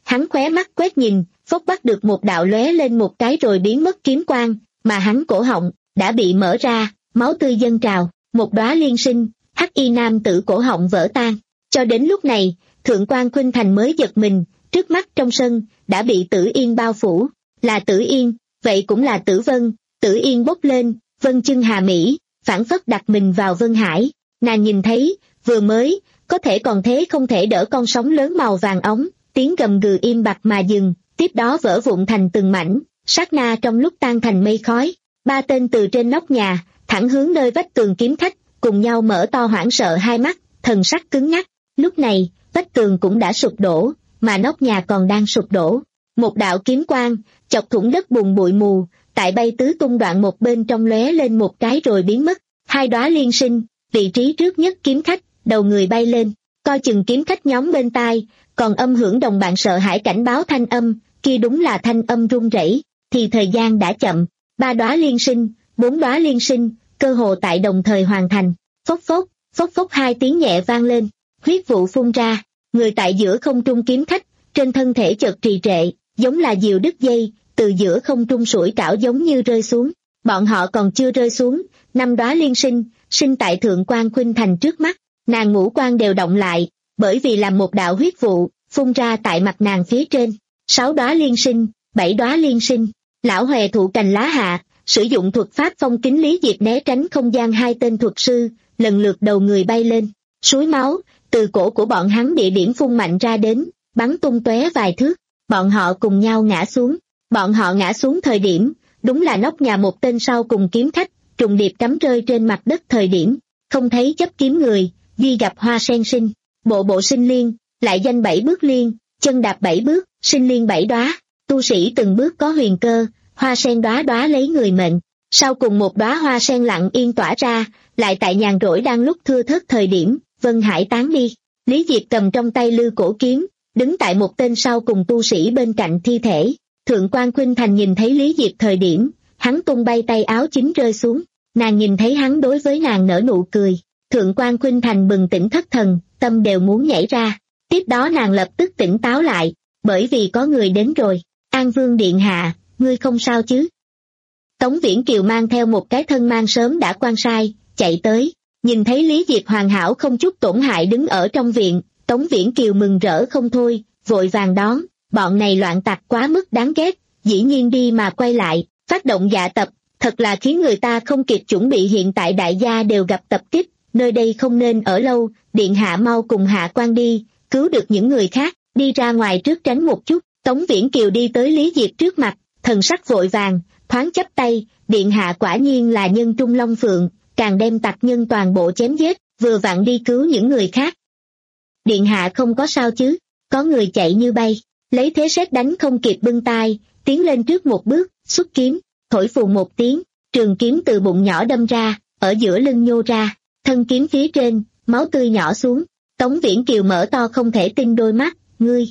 hắn khóe mắt quét nhìn, phốc bắt được một đạo lóe lên một cái rồi biến mất kiếm quang, mà hắn cổ họng đã bị mở ra, máu tươi dâng trào, một đóa liên sinh, hắc y nam tử cổ họng vỡ tan. Cho đến lúc này, Thượng quan Khuynh Thành mới giật mình, trước mắt trong sân đã bị Tử Yên bao phủ, là Tử Yên, vậy cũng là Tử Vân. Tử Yên bốc lên, vân chân hà mỹ, phảng phất đặt mình vào Vân Hải. Nàng nhìn thấy, vừa mới, có thể còn thế không thể đỡ con sóng lớn màu vàng óng, tiếng gầm gừ im bặt mà dừng, tiếp đó vỡ vụn thành từng mảnh, sát na trong lúc tan thành mây khói. Ba tên từ trên nóc nhà, thẳng hướng nơi vách tường kiếm khách, cùng nhau mở to hoảng sợ hai mắt, thần sắc cứng ngắc. Lúc này, vách tường cũng đã sụp đổ, mà nóc nhà còn đang sụp đổ. Một đạo kiếm quang, chọc thủng đất bùn bụi mù, tại bay tứ tung đoạn một bên trong lóe lên một cái rồi biến mất. Hai đóa liên sinh, vị trí trước nhất kiếm khách, đầu người bay lên, coi chừng kiếm khách nhóm bên tai, còn âm hưởng đồng bạn sợ hãi cảnh báo thanh âm, kia đúng là thanh âm run rẩy, thì thời gian đã chậm. Ba đóa liên sinh, bốn đóa liên sinh, cơ hồ tại đồng thời hoàn thành. Phốc phốc, phốc phốc hai tiếng nhẹ vang lên, huyết vụ phun ra, người tại giữa không trung kiếm khách, trên thân thể chợt trì trệ, giống là diều đứt dây, từ giữa không trung sủi cảo giống như rơi xuống. Bọn họ còn chưa rơi xuống, năm đóa liên sinh, sinh tại Thượng quan Khuynh Thành trước mắt, nàng ngũ quan đều động lại, bởi vì làm một đạo huyết vụ, phun ra tại mặt nàng phía trên. Sáu đóa liên sinh, bảy đóa liên sinh, lão hòe thụ cành lá hạ, sử dụng thuật pháp phong kính Lý Diệp né tránh không gian hai tên thuật sư, lần lượt đầu người bay lên, suối máu, từ cổ của bọn hắn địa điểm phun mạnh ra đến, bắn tung tóe vài thước, bọn họ cùng nhau ngã xuống. Bọn họ ngã xuống thời điểm, đúng là nóc nhà một tên sau cùng kiếm khách, trùng điệp cắm rơi trên mặt đất thời điểm, không thấy chấp kiếm người, duy gặp hoa sen sinh, bộ bộ sinh liên, lại danh bảy bước liên, chân đạp bảy bước, sinh liên bảy đóa, tu sĩ từng bước có huyền cơ, hoa sen đóa đóa lấy người mệnh. Sau cùng một đóa hoa sen lặng yên tỏa ra, lại tại nhàn rỗi đang lúc thưa thớt thời điểm, Vân Hải tán đi. Lý Diệp cầm trong tay lư cổ kiếm, đứng tại một tên sau cùng tu sĩ bên cạnh thi thể. Thượng quan Khuynh Thành nhìn thấy Lý Diệp thời điểm, hắn tung bay tay áo chính rơi xuống, nàng nhìn thấy hắn đối với nàng nở nụ cười. Thượng quan Khuynh Thành bừng tỉnh thất thần, tâm đều muốn nhảy ra. Tiếp đó nàng lập tức tỉnh táo lại, bởi vì có người đến rồi. An Vương điện hạ, ngươi không sao chứ? Tống Viễn Kiều mang theo một cái thân mang sớm đã quan sai, chạy tới, nhìn thấy Lý Diệp hoàn hảo không chút tổn hại đứng ở trong viện, Tống Viễn Kiều mừng rỡ không thôi, vội vàng đón, bọn này loạn tặc quá mức đáng ghét, dĩ nhiên đi mà quay lại, phát động dạ tập, thật là khiến người ta không kịp chuẩn bị. Hiện tại đại gia đều gặp tập kích, nơi đây không nên ở lâu, điện hạ mau cùng hạ quan đi, cứu được những người khác, đi ra ngoài trước tránh một chút. Tống Viễn Kiều đi tới Lý Diệp trước mặt, thần sắc vội vàng, thoáng chắp tay, điện hạ quả nhiên là nhân trung long phượng, càng đem tặc nhân toàn bộ chém giết, vừa vặn đi cứu những người khác. Điện hạ không có sao chứ? Có người chạy như bay, lấy thế sét đánh không kịp bưng tai, tiến lên trước một bước, xuất kiếm, thổi phù một tiếng, trường kiếm từ bụng nhỏ đâm ra, ở giữa lưng nhô ra, thân kiếm phía trên, máu tươi nhỏ xuống. Tống Viễn Kiều mở to không thể tin đôi mắt, ngươi,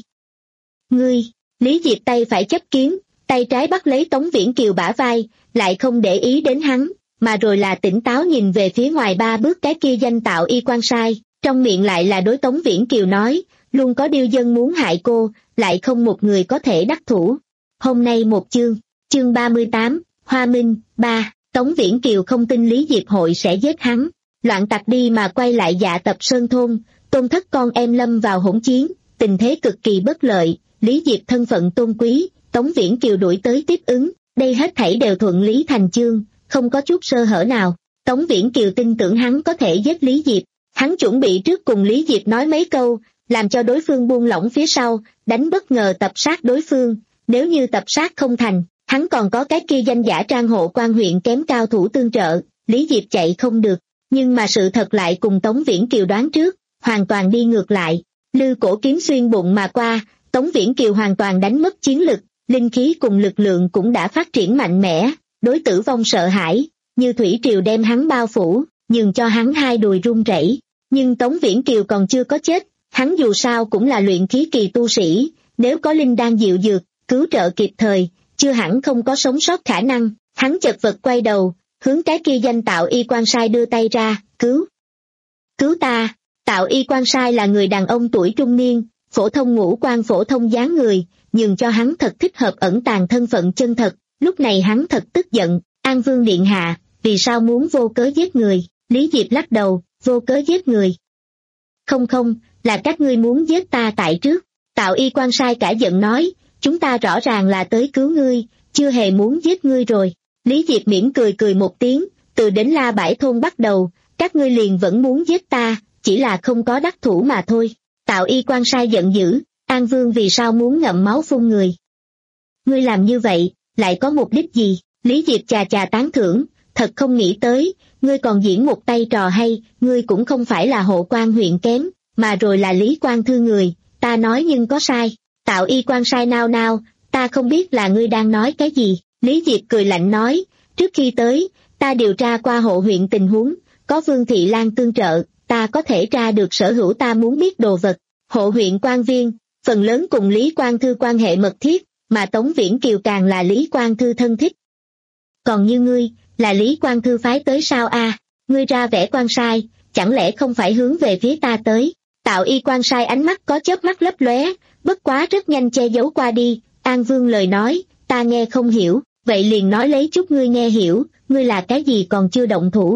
ngươi, Lý Diệp tay phải chấp kiếm, tay trái bắt lấy Tống Viễn Kiều bả vai, lại không để ý đến hắn, mà rồi là tỉnh táo nhìn về phía ngoài ba bước cái kia danh tạo y quan sai, trong miệng lại là đối Tống Viễn Kiều nói, luôn có điêu dân muốn hại cô, lại không một người có thể đắc thủ. Hôm nay một chương, chương ba mươi tám, Hoa Minh, ba, Tống Viễn Kiều không tin Lý Diệp hội sẽ giết hắn, loạn tặc đi mà quay lại dạ tập sơn thôn, tôn thất con em lâm vào hỗn chiến, tình thế cực kỳ bất lợi, Lý Diệp thân phận tôn quý, Tống Viễn Kiều đuổi tới tiếp ứng, đây hết thảy đều thuận lý thành chương, không có chút sơ hở nào. Tống Viễn Kiều tin tưởng hắn có thể giết Lý Diệp, hắn chuẩn bị trước cùng Lý Diệp nói mấy câu, làm cho đối phương buông lỏng phía sau, đánh bất ngờ tập sát đối phương, nếu như tập sát không thành, hắn còn có cái kia danh giả Trang Hộ Quan huyện kém cao thủ tương trợ, Lý Diệp chạy không được, nhưng mà sự thật lại cùng Tống Viễn Kiều đoán trước, hoàn toàn đi ngược lại, lư cổ kiếm xuyên bụng mà qua, Tống Viễn Kiều hoàn toàn đánh mất chiến lực, linh khí cùng lực lượng cũng đã phát triển mạnh mẽ, đối tử vong sợ hãi, như thủy triều đem hắn bao phủ, nhường cho hắn hai đùi run rẩy. Nhưng Tống Viễn Kiều còn chưa có chết, hắn dù sao cũng là luyện khí kỳ tu sĩ, nếu có linh đan dịu dược, cứu trợ kịp thời, chưa hẳn không có sống sót khả năng. Hắn chật vật quay đầu, hướng cái kia danh tạo y quan sai đưa tay ra, cứu. Cứu ta. Tạo y quan sai là người đàn ông tuổi trung niên, phổ thông ngũ quan phổ thông dáng người, nhường cho hắn thật thích hợp ẩn tàng thân phận chân thật. Lúc này hắn thật tức giận, An Vương điện hạ, vì sao muốn vô cớ giết người? Lý Diệp lắc đầu, vô cớ giết người. Không không, là các ngươi muốn giết ta tại trước. Tạo Y quan sai cả giận nói, chúng ta rõ ràng là tới cứu ngươi, chưa hề muốn giết ngươi rồi. Lý Diệp mỉm cười cười một tiếng, từ đến La Bãi thôn bắt đầu, các ngươi liền vẫn muốn giết ta, chỉ là không có đắc thủ mà thôi. Tạo Y quan sai giận dữ, An Vương vì sao muốn ngậm máu phun người? Ngươi làm như vậy, lại có mục đích gì? Lý Diệp chà chà tán thưởng, thật không nghĩ tới, ngươi còn diễn một tay trò hay, ngươi cũng không phải là Hộ Quan huyện kém, mà rồi là Lý Quan Thư người, ta nói nhưng có sai. Tạo Y quan sai nao nao, ta không biết là ngươi đang nói cái gì. Lý Diệp cười lạnh nói, trước khi tới, ta điều tra qua hộ huyện tình huống, có Vương Thị Lan tương trợ, ta có thể tra được sở hữu ta muốn biết đồ vật. Hộ huyện quan viên, phần lớn cùng Lý Quan Thư quan hệ mật thiết, mà Tống Viễn Kiều càng là Lý Quan Thư thân thích. Còn như ngươi, là Lý Quan Thư phái tới sao a? Ngươi ra vẻ quan sai, chẳng lẽ không phải hướng về phía ta tới? Tạo Y quan sai ánh mắt có chớp mắt lấp lóe, bất quá rất nhanh che giấu qua đi. An Vương lời nói, ta nghe không hiểu, vậy liền nói lấy chút ngươi nghe hiểu, ngươi là cái gì còn chưa động thủ.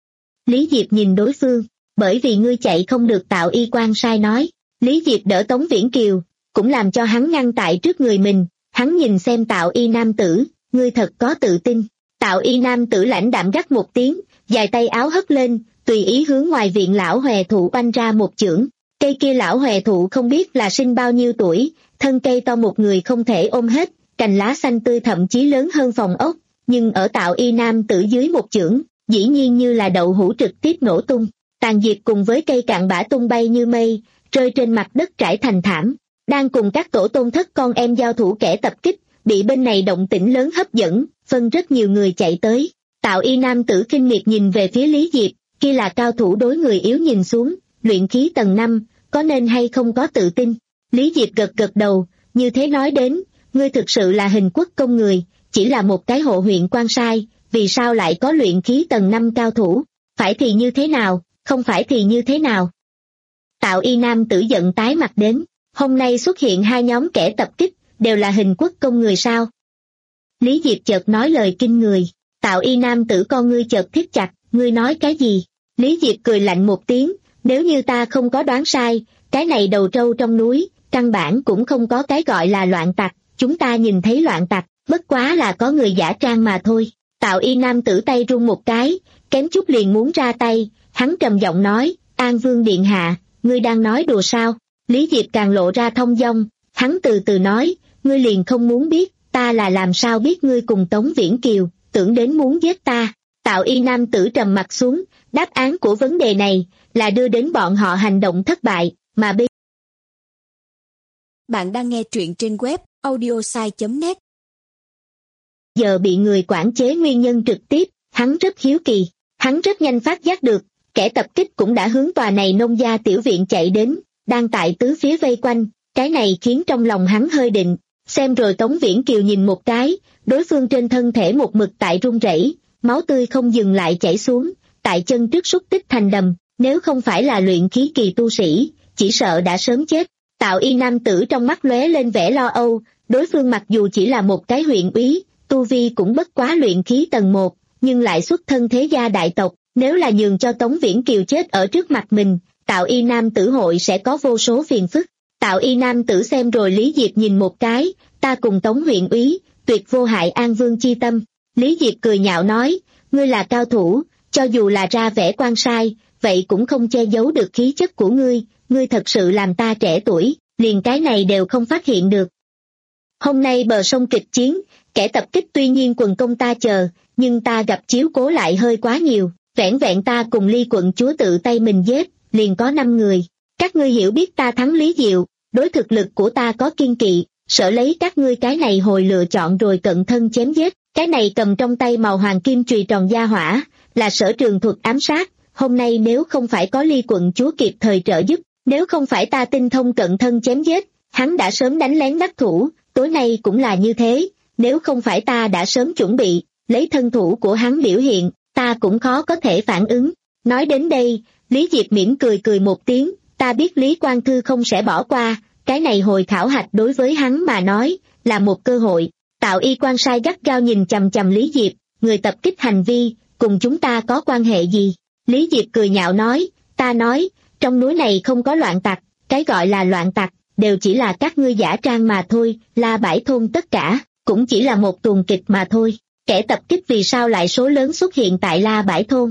Lý Diệp nhìn đối phương, bởi vì ngươi chạy không được. Tạo Y quan sai nói. Lý Diệp đỡ Tống Viễn Kiều, cũng làm cho hắn ngăn tại trước người mình, hắn nhìn xem Tạo Y nam tử, ngươi thật có tự tin. Tạo Y nam tử lãnh đạm gắt một tiếng, dài tay áo hất lên, tùy ý hướng ngoài viện lão hòe thụ oanh ra một chưởng. Cây kia lão hòe thụ không biết là sinh bao nhiêu tuổi, thân cây to một người không thể ôm hết, cành lá xanh tươi thậm chí lớn hơn phòng ốc, nhưng ở Tạo Y nam tử dưới một chưởng, dĩ nhiên như là đậu hũ trực tiếp nổ tung. Tàn diệp cùng với cây cạn bã tung bay như mây, rơi trên mặt đất trải thành thảm. Đang cùng các tổ tôn thất con em giao thủ kẻ tập kích, bị bên này động tĩnh lớn hấp dẫn, phân rất nhiều người chạy tới. Tạo Y nam tử kinh miệt nhìn về phía Lý Diệp, kia là cao thủ đối người yếu nhìn xuống, luyện khí tầng năm, có nên hay không có tự tin? Lý Diệp gật gật đầu, như thế nói đến, ngươi thực sự là Hình Quốc công người, chỉ là một cái hộ huyện quan sai, vì sao lại có luyện khí tầng năm cao thủ? Phải thì như thế nào, không phải thì như thế nào? Tạo Y nam tử giận tái mặt đến, hôm nay xuất hiện hai nhóm kẻ tập kích, đều là Hình Quốc công người sao? Lý Diệp chợt nói lời kinh người. Tạo Y nam tử con ngươi chợt thiết chặt, ngươi nói cái gì? Lý Diệp cười lạnh một tiếng, nếu như ta không có đoán sai, cái này đầu trâu trong núi, căn bản cũng không có cái gọi là loạn tặc, chúng ta nhìn thấy loạn tặc, bất quá là có người giả trang mà thôi. Tạo Y nam tử tay run một cái, kém chút liền muốn ra tay, hắn trầm giọng nói, An Vương điện hạ, ngươi đang nói đùa sao? Lý Diệp càng lộ ra thông dong, hắn từ từ nói, ngươi liền không muốn biết, ta là làm sao biết ngươi cùng Tống Viễn Kiều, tưởng đến muốn giết ta. Tạo Y nam tử trầm mặt xuống, đáp án của vấn đề này là đưa đến bọn họ hành động thất bại, mà bây Bạn đang nghe truyện trên web audiosai chấm net. giờ bị người quản chế nguyên nhân trực tiếp, hắn rất hiếu kỳ, hắn rất nhanh phát giác được, kẻ tập kích cũng đã hướng tòa này nông gia tiểu viện chạy đến, đang tại tứ phía vây quanh, cái này khiến trong lòng hắn hơi định, xem rồi Tống Viễn Kiều nhìn một cái, đối phương trên thân thể một mực tại run rẩy, máu tươi không dừng lại chảy xuống, tại chân trước xúc tích thành đầm, nếu không phải là luyện khí kỳ tu sĩ, chỉ sợ đã sớm chết. Tạo Y nam tử trong mắt lóe lên vẻ lo âu, đối phương mặc dù chỉ là một cái huyện úy, tu vi cũng bất quá luyện khí tầng một, nhưng lại xuất thân thế gia đại tộc, nếu là nhường cho Tống Viễn Kiều chết ở trước mặt mình, Tạo Y nam tử hội sẽ có vô số phiền phức. Tạo Y nam tử xem rồi Lý Diệp nhìn một cái, ta cùng Tống huyện úy, tuyệt vô hại An Vương chi tâm. Lý Diệp cười nhạo nói, ngươi là cao thủ, cho dù là ra vẻ quan sai, vậy cũng không che giấu được khí chất của ngươi, ngươi thật sự làm ta trẻ tuổi, liền cái này đều không phát hiện được. Hôm nay bờ sông kịch chiến, kẻ tập kích tuy nhiên quần công ta chờ, nhưng ta gặp chiếu cố lại hơi quá nhiều, vẻn vẹn ta cùng Ly quận chúa tự tay mình giết, liền có năm người. Các ngươi hiểu biết ta thắng Lý Diệu, đối thực lực của ta có kiên kỵ, sợ lấy các ngươi cái này hồi lựa chọn rồi cận thân chém giết, cái này cầm trong tay màu hoàng kim chùy tròn gia hỏa, là sở trường thuật ám sát, hôm nay nếu không phải có Ly quận chúa kịp thời trợ giúp, nếu không phải ta tinh thông cận thân chém giết, hắn đã sớm đánh lén đắc thủ, tối nay cũng là như thế, nếu không phải ta đã sớm chuẩn bị, lấy thân thủ của hắn biểu hiện, ta cũng khó có thể phản ứng. Nói đến đây, Lý Diệp mỉm cười cười một tiếng, ta biết Lý Quan Thư không sẽ bỏ qua, cái này hồi khảo hạch đối với hắn mà nói, là một cơ hội. Tạo Y quan sai gắt gao nhìn chằm chằm Lý Diệp, người tập kích hành vi, cùng chúng ta có quan hệ gì? Lý Diệp cười nhạo nói, ta nói, trong núi này không có loạn tặc, cái gọi là loạn tặc, đều chỉ là các ngươi giả trang mà thôi, La Bãi Thôn tất cả, cũng chỉ là một tuồng kịch mà thôi. Kẻ tập kích vì sao lại số lớn xuất hiện tại La Bãi Thôn?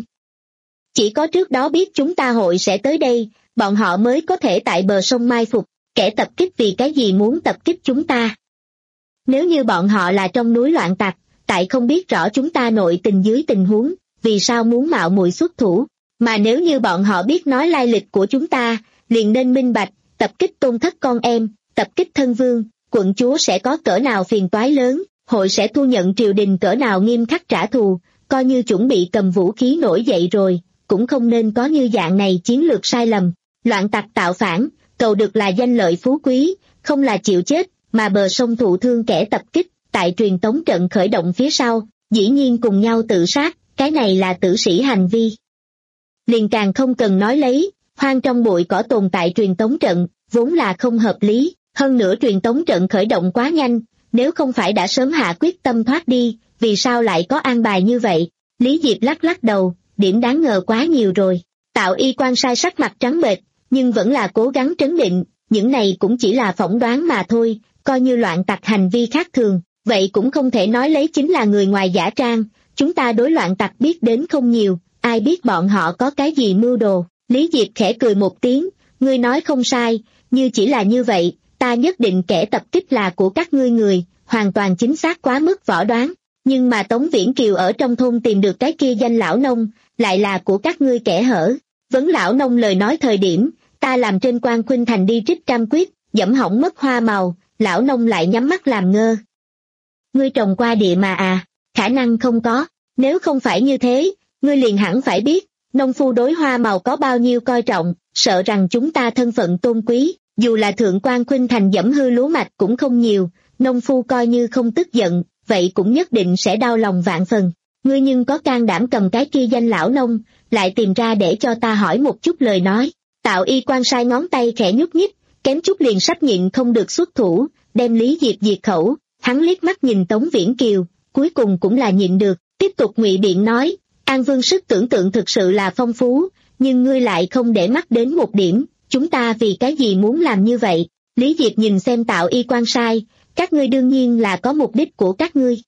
Chỉ có trước đó biết chúng ta hội sẽ tới đây, bọn họ mới có thể tại bờ sông mai phục. Kẻ tập kích vì cái gì muốn tập kích chúng ta? Nếu như bọn họ là trong núi loạn tặc, tại không biết rõ chúng ta nội tình dưới tình huống, vì sao muốn mạo muội xuất thủ? Mà nếu như bọn họ biết nói lai lịch của chúng ta, liền nên minh bạch, tập kích tôn thất con em, tập kích thân vương, quận chúa sẽ có cỡ nào phiền toái lớn, hội sẽ thu nhận triều đình cỡ nào nghiêm khắc trả thù, coi như chuẩn bị cầm vũ khí nổi dậy rồi, cũng không nên có như dạng này chiến lược sai lầm. Loạn tặc tạo phản, cầu được là danh lợi phú quý, không là chịu chết, mà bờ sông thụ thương kẻ tập kích, tại truyền tống trận khởi động phía sau, dĩ nhiên cùng nhau tự sát, cái này là tử sĩ hành vi. Liền càng không cần nói lấy, hoang trong bụi cỏ tồn tại truyền tống trận, vốn là không hợp lý, hơn nữa truyền tống trận khởi động quá nhanh, nếu không phải đã sớm hạ quyết tâm thoát đi, vì sao lại có an bài như vậy? Lý Diệp lắc lắc đầu, điểm đáng ngờ quá nhiều rồi. Tạo Y quan sai sắc mặt trắng bệch, nhưng vẫn là cố gắng trấn định, những này cũng chỉ là phỏng đoán mà thôi, coi như loạn tặc hành vi khác thường, vậy cũng không thể nói lấy chính là người ngoài giả trang, chúng ta đối loạn tặc biết đến không nhiều, ai biết bọn họ có cái gì mưu đồ. Lý Diệp khẽ cười một tiếng, ngươi nói không sai, như chỉ là như vậy, ta nhất định kẻ tập kích là của các ngươi người, hoàn toàn chính xác quá mức võ đoán, nhưng mà Tống Viễn Kiều ở trong thôn tìm được cái kia danh lão nông, lại là của các ngươi kẻ hở. Vấn lão nông lời nói thời điểm, ta làm trên quan khuynh thành đi trích cam quyết, dẫm hỏng mất hoa màu, lão nông lại nhắm mắt làm ngơ. Ngươi trồng qua địa mà à, khả năng không có, nếu không phải như thế, ngươi liền hẳn phải biết, nông phu đối hoa màu có bao nhiêu coi trọng, sợ rằng chúng ta thân phận tôn quý, dù là thượng quan khuynh thành dẫm hư lúa mạch cũng không nhiều, nông phu coi như không tức giận, vậy cũng nhất định sẽ đau lòng vạn phần. Ngươi nhưng có can đảm cầm cái kia danh lão nông, lại tìm ra để cho ta hỏi một chút lời nói. Tạo Y quan sai ngón tay khẽ nhúc nhích, kém chút liền sắp nhịn không được xuất thủ, đem Lý Diệp diệt khẩu. Hắn liếc mắt nhìn Tống Viễn Kiều, cuối cùng cũng là nhịn được, tiếp tục ngụy biện nói, An Vương sức tưởng tượng thực sự là phong phú, nhưng ngươi lại không để mắt đến một điểm, chúng ta vì cái gì muốn làm như vậy? Lý Diệp nhìn xem Tạo Y quan sai, các ngươi đương nhiên là có mục đích của các ngươi.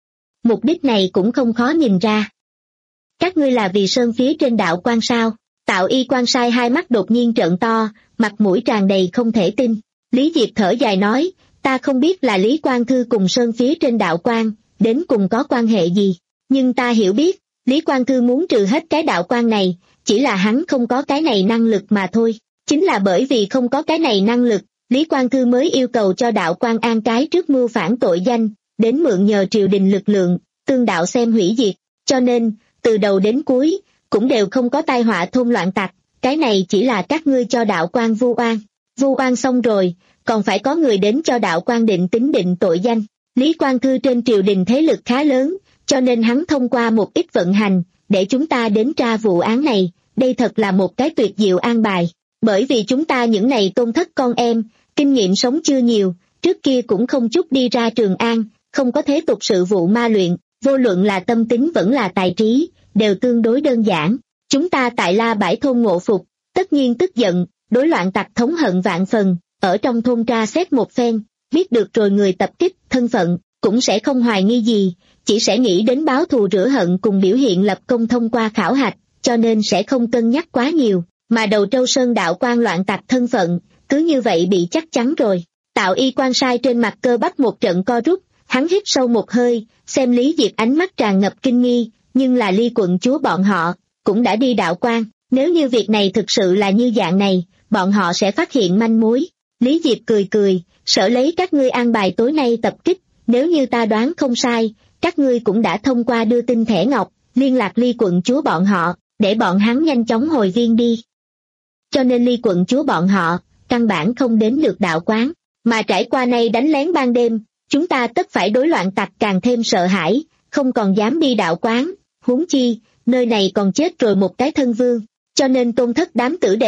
Mục đích này cũng không khó nhìn ra. Các ngươi là vì sơn phía trên đạo quan sao? Tạo Y quan sai hai mắt đột nhiên trợn to, mặt mũi tràn đầy không thể tin. Lý Diệp thở dài nói, ta không biết là Lý Quan Thư cùng sơn phía trên đạo quan, đến cùng có quan hệ gì. Nhưng ta hiểu biết, Lý Quan Thư muốn trừ hết cái đạo quan này, chỉ là hắn không có cái này năng lực mà thôi. Chính là bởi vì không có cái này năng lực, Lý Quan Thư mới yêu cầu cho đạo quan an cái trước mưu phản tội danh, đến mượn nhờ triều đình lực lượng, tương đạo xem hủy diệt. Cho nên, từ đầu đến cuối, cũng đều không có tai họa thôn loạn tặc, cái này chỉ là các ngươi cho đạo quan vu oan. Vu oan xong rồi, còn phải có người đến cho đạo quan định tính định tội danh. Lý Quan Thư trên triều đình thế lực khá lớn, cho nên hắn thông qua một ít vận hành, để chúng ta đến tra vụ án này, đây thật là một cái tuyệt diệu an bài. Bởi vì chúng ta những này tôn thất con em, kinh nghiệm sống chưa nhiều, trước kia cũng không chút đi ra Trường An, không có thế tục sự vụ ma luyện, vô luận là tâm tính vẫn là tài trí, đều tương đối đơn giản. Chúng ta tại La Bãi Thôn ngộ phục, tất nhiên tức giận, đối loạn tặc thống hận vạn phần, ở trong thôn tra xét một phen, biết được rồi người tập kích, thân phận, cũng sẽ không hoài nghi gì, chỉ sẽ nghĩ đến báo thù rửa hận cùng biểu hiện lập công thông qua khảo hạch, cho nên sẽ không cân nhắc quá nhiều, mà đầu Trâu Sơn đạo quan loạn tặc thân phận, cứ như vậy bị chắc chắn rồi. Tạo Y quan sai trên mặt cơ bắp một trận co rút, hắn hít sâu một hơi, xem Lý Diệp ánh mắt tràn ngập kinh nghi, nhưng là Ly quận chúa bọn họ, cũng đã đi đạo quan, nếu như việc này thực sự là như dạng này, bọn họ sẽ phát hiện manh mối. Lý Diệp cười cười, sở lấy các ngươi an bài tối nay tập kích, nếu như ta đoán không sai, các ngươi cũng đã thông qua đưa tin thẻ ngọc, liên lạc Ly quận chúa bọn họ, để bọn hắn nhanh chóng hồi viên đi. Cho nên Ly quận chúa bọn họ, căn bản không đến được đạo quán, mà trải qua nay đánh lén ban đêm, chúng ta tất phải đối loạn tặc càng thêm sợ hãi, không còn dám đi đạo quán, huống chi, nơi này còn chết rồi một cái thân vương, cho nên tôn thất đám tử đệ,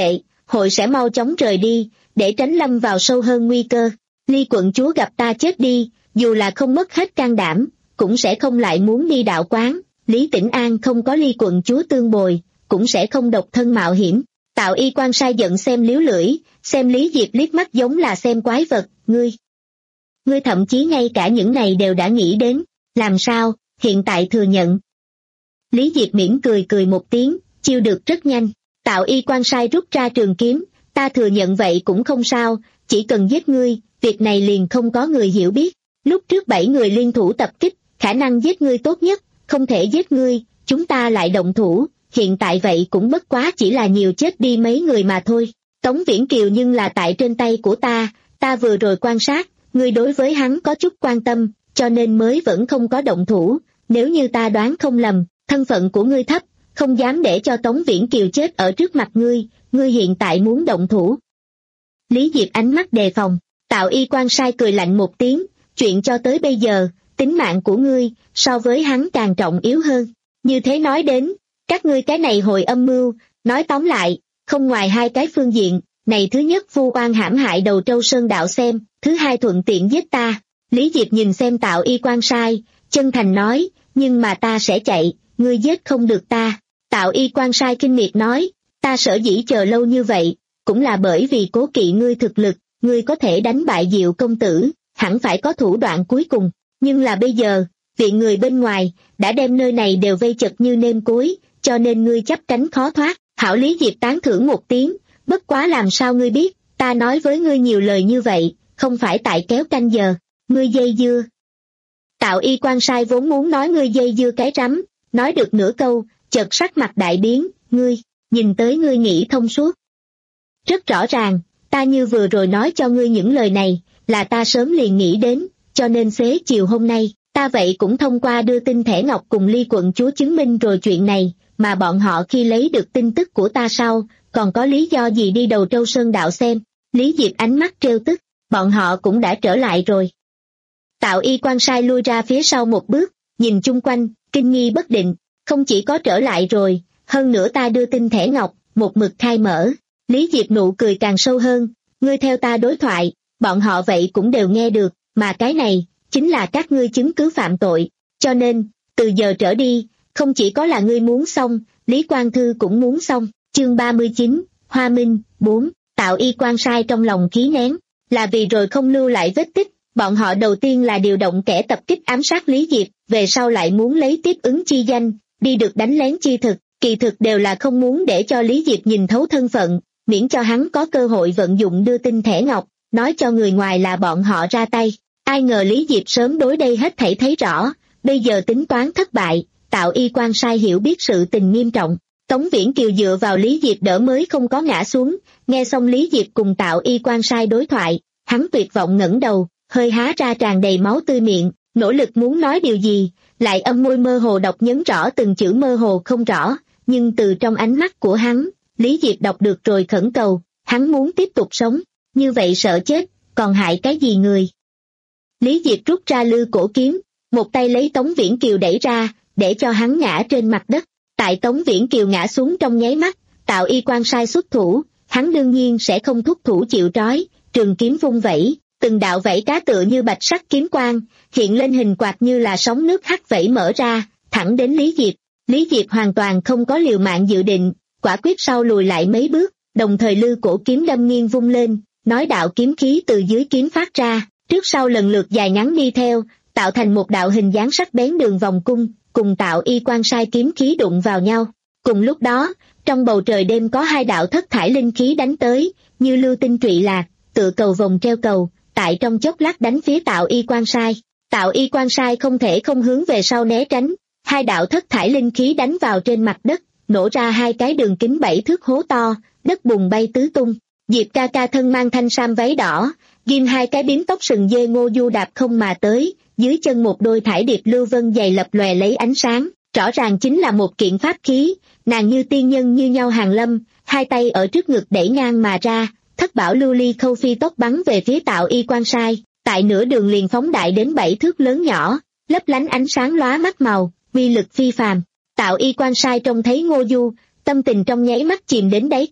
hội sẽ mau chóng rời đi, để tránh lâm vào sâu hơn nguy cơ. Ly quận chúa gặp ta chết đi, dù là không mất hết can đảm, cũng sẽ không lại muốn đi đạo quán. Lý Tĩnh An không có Ly quận chúa tương bồi, cũng sẽ không độc thân mạo hiểm. Tạo Y quan sai giận xem liếu lưỡi, xem Lý Diệp liếc mắt giống là xem quái vật. Ngươi, ngươi thậm chí ngay cả những này đều đã nghĩ đến, làm sao, hiện tại thừa nhận. Lý Diệp mỉm cười cười một tiếng, chiêu được rất nhanh. Tạo Y quan sai rút ra trường kiếm, ta thừa nhận vậy cũng không sao, chỉ cần giết ngươi, việc này liền không có người hiểu biết. Lúc trước bảy người liên thủ tập kích, khả năng giết ngươi tốt nhất, không thể giết ngươi, chúng ta lại động thủ, hiện tại vậy cũng bất quá chỉ là nhiều chết đi mấy người mà thôi. Tống Viễn Kiều nhưng là tại trên tay của ta, ta vừa rồi quan sát, ngươi đối với hắn có chút quan tâm, cho nên mới vẫn không có động thủ, nếu như ta đoán không lầm, thân phận của ngươi thấp, không dám để cho Tống Viễn Kiều chết ở trước mặt ngươi, ngươi hiện tại muốn động thủ. Lý Diệp ánh mắt đề phòng, Tạo Y quan sai cười lạnh một tiếng, chuyện cho tới bây giờ, tính mạng của ngươi, so với hắn càng trọng yếu hơn. Như thế nói đến, các ngươi cái này hồi âm mưu, nói tóm lại, không ngoài hai cái phương diện, này thứ nhất vu oan hãm hại Đầu Trâu Sơn đạo xem, thứ hai thuận tiện giết ta. Lý Diệp nhìn xem Tạo Y quan sai, chân thành nói, nhưng mà ta sẽ chạy, ngươi giết không được ta. Tạo Y quan sai kinh miệt nói, ta sở dĩ chờ lâu như vậy, cũng là bởi vì cố kỵ ngươi thực lực, ngươi có thể đánh bại Diệu công tử, hẳn phải có thủ đoạn cuối cùng, nhưng là bây giờ, viện người bên ngoài, đã đem nơi này đều vây chật như nêm cối, cho nên ngươi chấp tránh khó thoát. Hảo, Lý Diệp tán thưởng một tiếng, bất quá làm sao ngươi biết, ta nói với ngươi nhiều lời như vậy, không phải tại kéo canh giờ, ngươi dây dưa. Tạo Y quan sai vốn muốn nói ngươi dây dưa cái rắm, nói được nửa câu, chợt sắc mặt đại biến, ngươi, nhìn tới ngươi nghĩ thông suốt. Rất rõ ràng, ta như vừa rồi nói cho ngươi những lời này, là ta sớm liền nghĩ đến, cho nên xế chiều hôm nay, ta vậy cũng thông qua đưa tin thẻ ngọc cùng Ly quận chúa chứng minh rồi chuyện này, mà bọn họ khi lấy được tin tức của ta sau, còn có lý do gì đi Đầu Trâu Sơn đạo xem. Lý Diệp ánh mắt trêu tức, bọn họ cũng đã trở lại rồi. Tạo Y quan sai lui ra phía sau một bước, nhìn chung quanh, kinh nghi bất định, không chỉ có trở lại rồi, hơn nữa ta đưa tin thẻ ngọc, một mực khai mở. Lý Diệp nụ cười càng sâu hơn, ngươi theo ta đối thoại, bọn họ vậy cũng đều nghe được, mà cái này, chính là các ngươi chứng cứ phạm tội, cho nên, từ giờ trở đi, không chỉ có là ngươi muốn xong, Lý Quang Thư cũng muốn xong. Chương ba mươi chín, Hoa Minh, bốn, Tạo Y quan sai trong lòng khí nén, là vì rồi không lưu lại vết tích, bọn họ đầu tiên là điều động kẻ tập kích ám sát Lý Diệp, về sau lại muốn lấy tiếp ứng chi danh, đi được đánh lén chi thực, kỳ thực đều là không muốn để cho Lý Diệp nhìn thấu thân phận, miễn cho hắn có cơ hội vận dụng đưa tin thẻ ngọc, nói cho người ngoài là bọn họ ra tay. Ai ngờ Lý Diệp sớm đối đây hết thảy thấy rõ, bây giờ tính toán thất bại, Tạo Y quan sai hiểu biết sự tình nghiêm trọng. Tống Viễn Kiều dựa vào Lý Diệp đỡ mới không có ngã xuống, nghe xong Lý Diệp cùng Tạo Y quan sai đối thoại, hắn tuyệt vọng ngẩng đầu, hơi há ra tràn đầy máu tươi miệng, nỗ lực muốn nói điều gì, lại âm môi mơ hồ đọc nhấn rõ từng chữ mơ hồ không rõ, nhưng từ trong ánh mắt của hắn, Lý Diệp đọc được rồi khẩn cầu, hắn muốn tiếp tục sống, như vậy sợ chết, còn hại cái gì người. Lý Diệp rút ra lư cổ kiếm, một tay lấy Tống Viễn Kiều đẩy ra, để cho hắn ngã trên mặt đất. Tại Tống Viễn Kiều ngã xuống trong nháy mắt, Tạo Y quan sai xuất thủ, hắn đương nhiên sẽ không thúc thủ chịu trói, trường kiếm vung vẩy, từng đạo vảy cá tựa như bạch sắc kiếm quang, hiện lên hình quạt như là sóng nước hắt vẩy mở ra, thẳng đến Lý Diệp. Lý Diệp hoàn toàn không có liều mạng dự định, quả quyết sau lùi lại mấy bước, đồng thời lư cổ kiếm đâm nghiêng vung lên, nói đạo kiếm khí từ dưới kiếm phát ra, trước sau lần lượt dài ngắn đi theo, tạo thành một đạo hình dáng sắc bén đường vòng cung, cùng Tạo Y quan sai kiếm khí đụng vào nhau. Cùng lúc đó, trong bầu trời đêm có hai đạo thất thải linh khí đánh tới, như lưu tinh trụy lạc, tựa cầu vòng treo cầu, tại trong chốc lát đánh phía Tạo Y quan sai. Tạo Y quan sai không thể không hướng về sau né tránh, hai đạo thất thải linh khí đánh vào trên mặt đất, nổ ra hai cái đường kính bảy thước hố to, đất bùn bay tứ tung. Diệp ca ca thân mang thanh sam váy đỏ, ghim hai cái bím tóc sừng dê ngô du đạp không mà tới, dưới chân một đôi thải điệp lưu vân dày lập lòe lấy ánh sáng, rõ ràng chính là một kiện pháp khí, nàng như tiên nhân như nhau hàng lâm, hai tay ở trước ngực đẩy ngang mà ra, thất bảo lưu ly khâu phi tốc bắn về phía Tạo Y quan sai, tại nửa đường liền phóng đại đến bảy thước lớn nhỏ, lấp lánh ánh sáng lóa mắt màu, uy lực phi phàm. Tạo Y quan sai trông thấy Ngô Du, tâm tình trong nháy mắt chìm đến đáy cốc,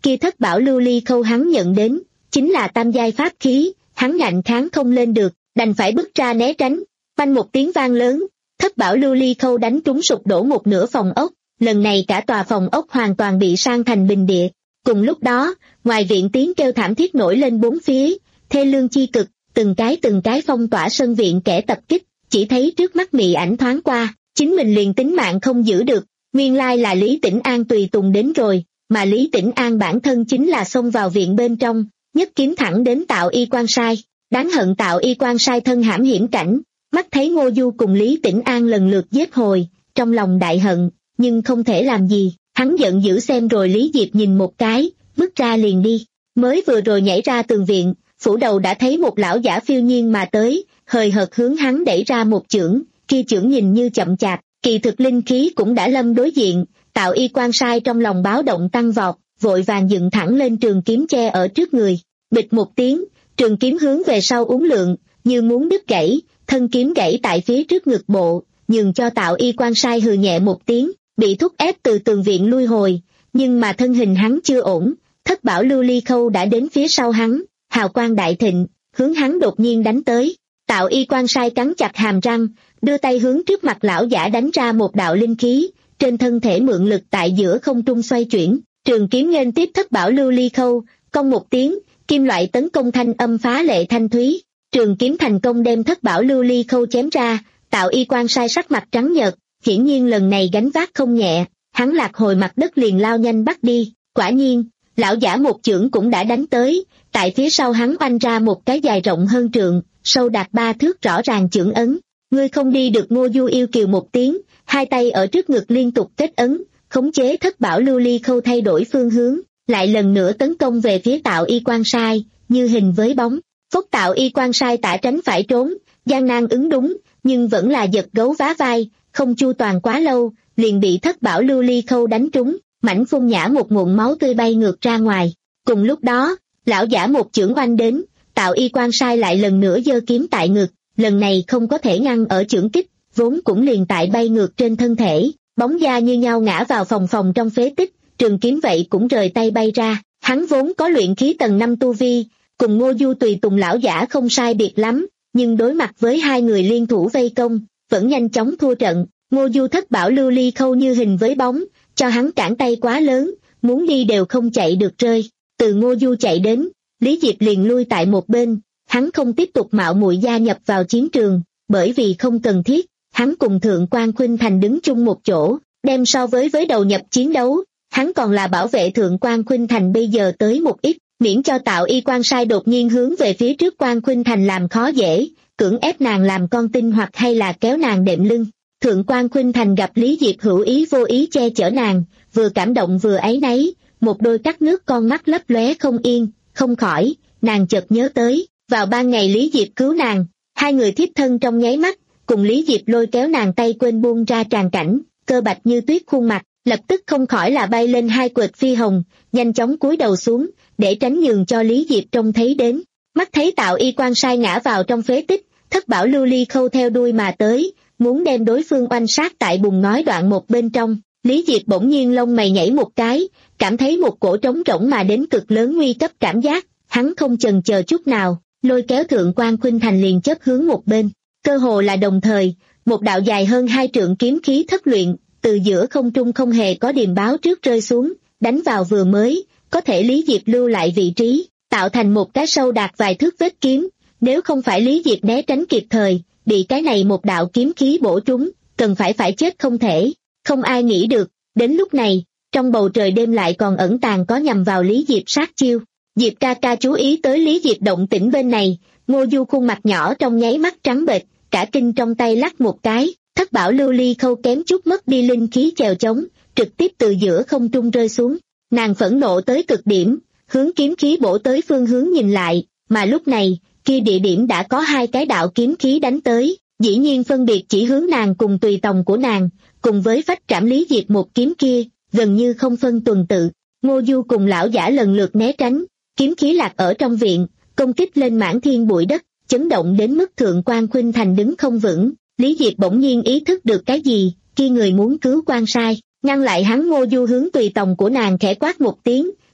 kia thất bảo lưu ly khâu hắn nhận đến, chính là tam giai pháp khí, hắn ngạnh kháng không lên được, đành phải bước ra né tránh, phanh một tiếng vang lớn, thất bảo lưu ly khâu đánh trúng sụp đổ một nửa phòng ốc, lần này cả tòa phòng ốc hoàn toàn bị san thành bình địa. Cùng lúc đó, ngoài viện tiếng kêu thảm thiết nổi lên bốn phía, thê lương chi cực, từng cái từng cái phong tỏa sân viện kẻ tập kích, chỉ thấy trước mắt mị ảnh thoáng qua, chính mình liền tính mạng không giữ được, nguyên lai là Lý Tĩnh An tùy tùng đến rồi, mà Lý Tĩnh An bản thân chính là xông vào viện bên trong, nhất kiếm thẳng đến Tạo Y Quan Sai, đáng hận Tạo Y Quan Sai thân hãm hiểm cảnh, mắt thấy Ngô Du cùng Lý Tĩnh An lần lượt giết hồi, trong lòng đại hận, nhưng không thể làm gì, hắn giận dữ xem rồi Lý Diệp nhìn một cái, bước ra liền đi, mới vừa rồi nhảy ra tường viện, phủ đầu đã thấy một lão giả phiêu nhiên mà tới, hời hợt hướng hắn đẩy ra một chưởng, kia chưởng nhìn như chậm chạp, kỳ thực linh khí cũng đã lâm đối diện, Tạo Y Quan Sai trong lòng báo động tăng vọt, vội vàng dựng thẳng lên trường kiếm che ở trước người, bịch một tiếng, trường kiếm hướng về sau uốn lượn, như muốn đứt gãy, thân kiếm gãy tại phía trước ngực bộ, nhường cho Tạo Y Quan Sai hừ nhẹ một tiếng, bị thúc ép từ tường viện lui hồi, nhưng mà thân hình hắn chưa ổn, thất bảo lưu ly khâu đã đến phía sau hắn, hào quang đại thịnh, hướng hắn đột nhiên đánh tới. Tạo Y Quan Sai cắn chặt hàm răng, đưa tay hướng trước mặt lão giả đánh ra một đạo linh khí, trên thân thể mượn lực tại giữa không trung xoay chuyển, trường kiếm nghênh tiếp thất bảo lưu ly khâu, cong một tiếng, kim loại tấn công thanh âm phá lệ thanh thúy, trường kiếm thành công đem thất bảo lưu ly khâu chém ra. Tạo Y Quan Sai sắc mặt trắng nhợt, hiển nhiên lần này gánh vác không nhẹ, hắn lạc hồi mặt đất liền lao nhanh bắt đi, quả nhiên, lão giả một chưởng cũng đã đánh tới, tại phía sau hắn oanh ra một cái dài rộng hơn trượng, sâu đạt ba thước rõ ràng chưởng ấn, ngươi không đi được. Ngô Du yêu kiều một tiếng, hai tay ở trước ngực liên tục kết ấn, khống chế thất bảo lưu ly khâu thay đổi phương hướng, lại lần nữa tấn công về phía Tạo Y Quan Sai, như hình với bóng, phốc Tạo Y Quan Sai tả tránh phải trốn, gian nan ứng đúng, nhưng vẫn là giật gấu vá vai, không chu toàn quá lâu, liền bị thất bảo lưu ly khâu đánh trúng, mảnh phun nhả một nguồn máu tươi bay ngược ra ngoài. Cùng lúc đó, lão giả một chưởng oanh đến, Tạo Y Quan Sai lại lần nữa giơ kiếm tại ngực, lần này không có thể ngăn ở chưởng kích, vốn cũng liền tại bay ngược trên thân thể, bóng da như nhau ngã vào phòng phòng trong phế tích, trường kiếm vậy cũng rời tay bay ra, hắn vốn có luyện khí tầng năm tu vi, cùng Ngô Du tùy tùng lão giả không sai biệt lắm, nhưng đối mặt với hai người liên thủ vây công, vẫn nhanh chóng thua trận. Ngô Du thất bảo lưu ly khâu như hình với bóng, cho hắn cản tay quá lớn, muốn đi đều không chạy được rơi. Từ Ngô Du chạy đến, Lý Diệp liền lui tại một bên, hắn không tiếp tục mạo muội gia nhập vào chiến trường, bởi vì không cần thiết, hắn cùng Thượng Quan Khuynh Thành đứng chung một chỗ, đem so với với đầu nhập chiến đấu, hắn còn là bảo vệ Thượng Quan Khuynh Thành bây giờ tới một ít, miễn cho Tạo Y Quan Sai đột nhiên hướng về phía trước Quan Khuynh Thành làm khó dễ, cưỡng ép nàng làm con tin hoặc hay là kéo nàng đệm lưng. Thượng Quan Khuynh Thành gặp Lý Diệp hữu ý vô ý che chở nàng, vừa cảm động vừa áy náy, một đôi cắt nước con mắt lấp lóe không yên, không khỏi, nàng chợt nhớ tới, vào ban ngày Lý Diệp cứu nàng, hai người thiếp thân trong nháy mắt, cùng Lý Diệp lôi kéo nàng tay quên buông ra tràn cảnh, cơ bạch như tuyết khuôn mặt, lập tức không khỏi là bay lên hai quệt phi hồng, nhanh chóng cúi đầu xuống, để tránh nhường cho Lý Diệp trông thấy đến. Mắt thấy Tạo Y Quan Sai ngã vào trong phế tích, thất bảo lưu ly khâu theo đuôi mà tới, muốn đem đối phương oanh sát tại bùn ngói đoạn một bên trong. Lý Diệp bỗng nhiên lông mày nhảy một cái, cảm thấy một cổ trống rỗng mà đến cực lớn nguy cấp cảm giác, hắn không chần chờ chút nào, lôi kéo Thượng Quan Khuynh Thành liền chớp hướng một bên. Cơ hồ là đồng thời, một đạo dài hơn hai trượng kiếm khí thất luyện, từ giữa không trung không hề có điềm báo trước rơi xuống, đánh vào vừa mới, có thể Lý Diệp lưu lại vị trí, tạo thành một cái sâu đạt vài thước vết kiếm, nếu không phải Lý Diệp né tránh kịp thời, bị cái này một đạo kiếm khí bổ trúng, cần phải phải chết không thể. Không ai nghĩ được, đến lúc này, trong bầu trời đêm lại còn ẩn tàng có nhằm vào Lý Diệp sát chiêu. Diệp ca ca chú ý tới Lý Diệp động tĩnh bên này, Ngô Du khuôn mặt nhỏ trong nháy mắt trắng bệch, cả kinh trong tay lắc một cái, thất bảo lưu ly khâu kém chút mất đi linh khí chèo chống, trực tiếp từ giữa không trung rơi xuống. Nàng phẫn nộ tới cực điểm, hướng kiếm khí bổ tới phương hướng nhìn lại, mà lúc này, kia địa điểm đã có hai cái đạo kiếm khí đánh tới, dĩ nhiên phân biệt chỉ hướng nàng cùng tùy tòng của nàng, cùng với phách trảm Lý Diệp một kiếm kia, gần như không phân tuần tự. Ngô Du cùng lão giả lần lượt né tránh, kiếm khí lạc ở trong viện, công kích lên mảng thiên bụi đất, chấn động đến mức Thượng Quan Khuynh Thành đứng không vững. Lý Diệp bỗng nhiên ý thức được cái gì, kia người muốn cứu Quan Sai, ngăn lại hắn. Ngô Du hướng tùy tòng của nàng khẽ quát một tiếng,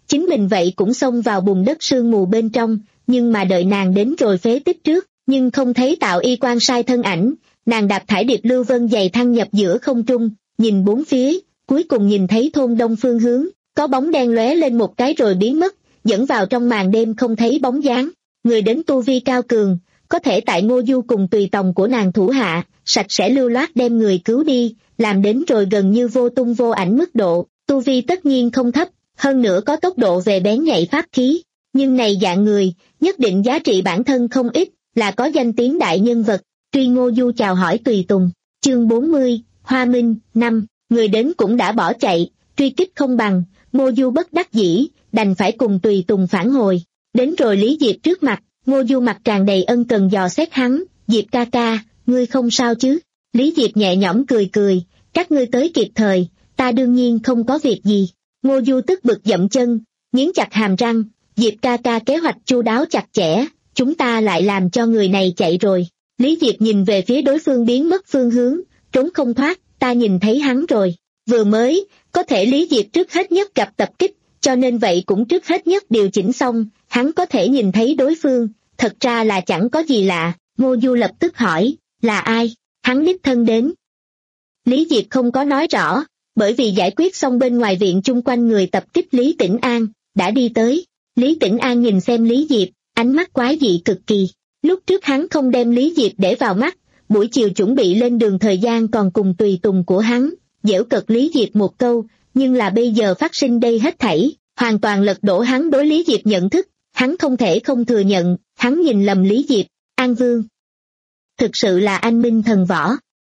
chính mình vậy cũng xông vào bùn đất sương mù bên trong, nhưng mà đợi nàng đến rồi phế tích trước, nhưng không thấy Tạo Y quan sai thân ảnh, nàng đạp thải điệp lưu vân dày thăng nhập giữa không trung, nhìn bốn phía, cuối cùng nhìn thấy thôn đông phương hướng, có bóng đen lóe lên một cái rồi biến mất, dẫn vào trong màn đêm không thấy bóng dáng. Người đến tu vi cao cường, có thể tại Ngô Du cùng tùy tòng của nàng thủ hạ, sạch sẽ lưu loát đem người cứu đi, làm đến rồi gần như vô tung vô ảnh mức độ, tu vi tất nhiên không thấp, hơn nữa có tốc độ về bén nhạy pháp khí, nhưng này dạng người, nhất định giá trị bản thân không ít, là có danh tiếng đại nhân vật. Truy Ngô Du chào hỏi tùy tùng, chương bốn mươi, Hoa Minh, năm, người đến cũng đã bỏ chạy, truy kích không bằng, Ngô Du bất đắc dĩ, đành phải cùng tùy tùng phản hồi. Đến rồi Lý Diệp trước mặt, Ngô Du mặt tràn đầy ân cần dò xét hắn, Diệp ca ca, ngươi không sao chứ? Lý Diệp nhẹ nhõm cười cười, các ngươi tới kịp thời, ta đương nhiên không có việc gì. Ngô Du tức bực dậm chân, nghiến chặt hàm răng, Diệp ca ca kế hoạch chu đáo chặt chẽ, chúng ta lại làm cho người này chạy rồi. Lý Diệp nhìn về phía đối phương biến mất phương hướng, trốn không thoát, ta nhìn thấy hắn rồi. Vừa mới, có thể Lý Diệp trước hết nhất gặp tập kích, cho nên vậy cũng trước hết nhất điều chỉnh xong, hắn có thể nhìn thấy đối phương, thật ra là chẳng có gì lạ. Ngô Du lập tức hỏi, là ai? Hắn đích thân đến. Lý Diệp không có nói rõ, bởi vì giải quyết xong bên ngoài viện chung quanh người tập kích Lý Tĩnh An, đã đi tới. Lý Tĩnh An nhìn xem Lý Diệp, ánh mắt quái dị cực kỳ. Lúc trước hắn không đem Lý Diệp để vào mắt, buổi chiều chuẩn bị lên đường thời gian còn cùng tùy tùng của hắn, giễu cợt Lý Diệp một câu, nhưng là bây giờ phát sinh đây hết thảy, hoàn toàn lật đổ hắn đối Lý Diệp nhận thức, hắn không thể không thừa nhận, hắn nhìn lầm Lý Diệp. An Vương. Thực sự là anh minh thần võ.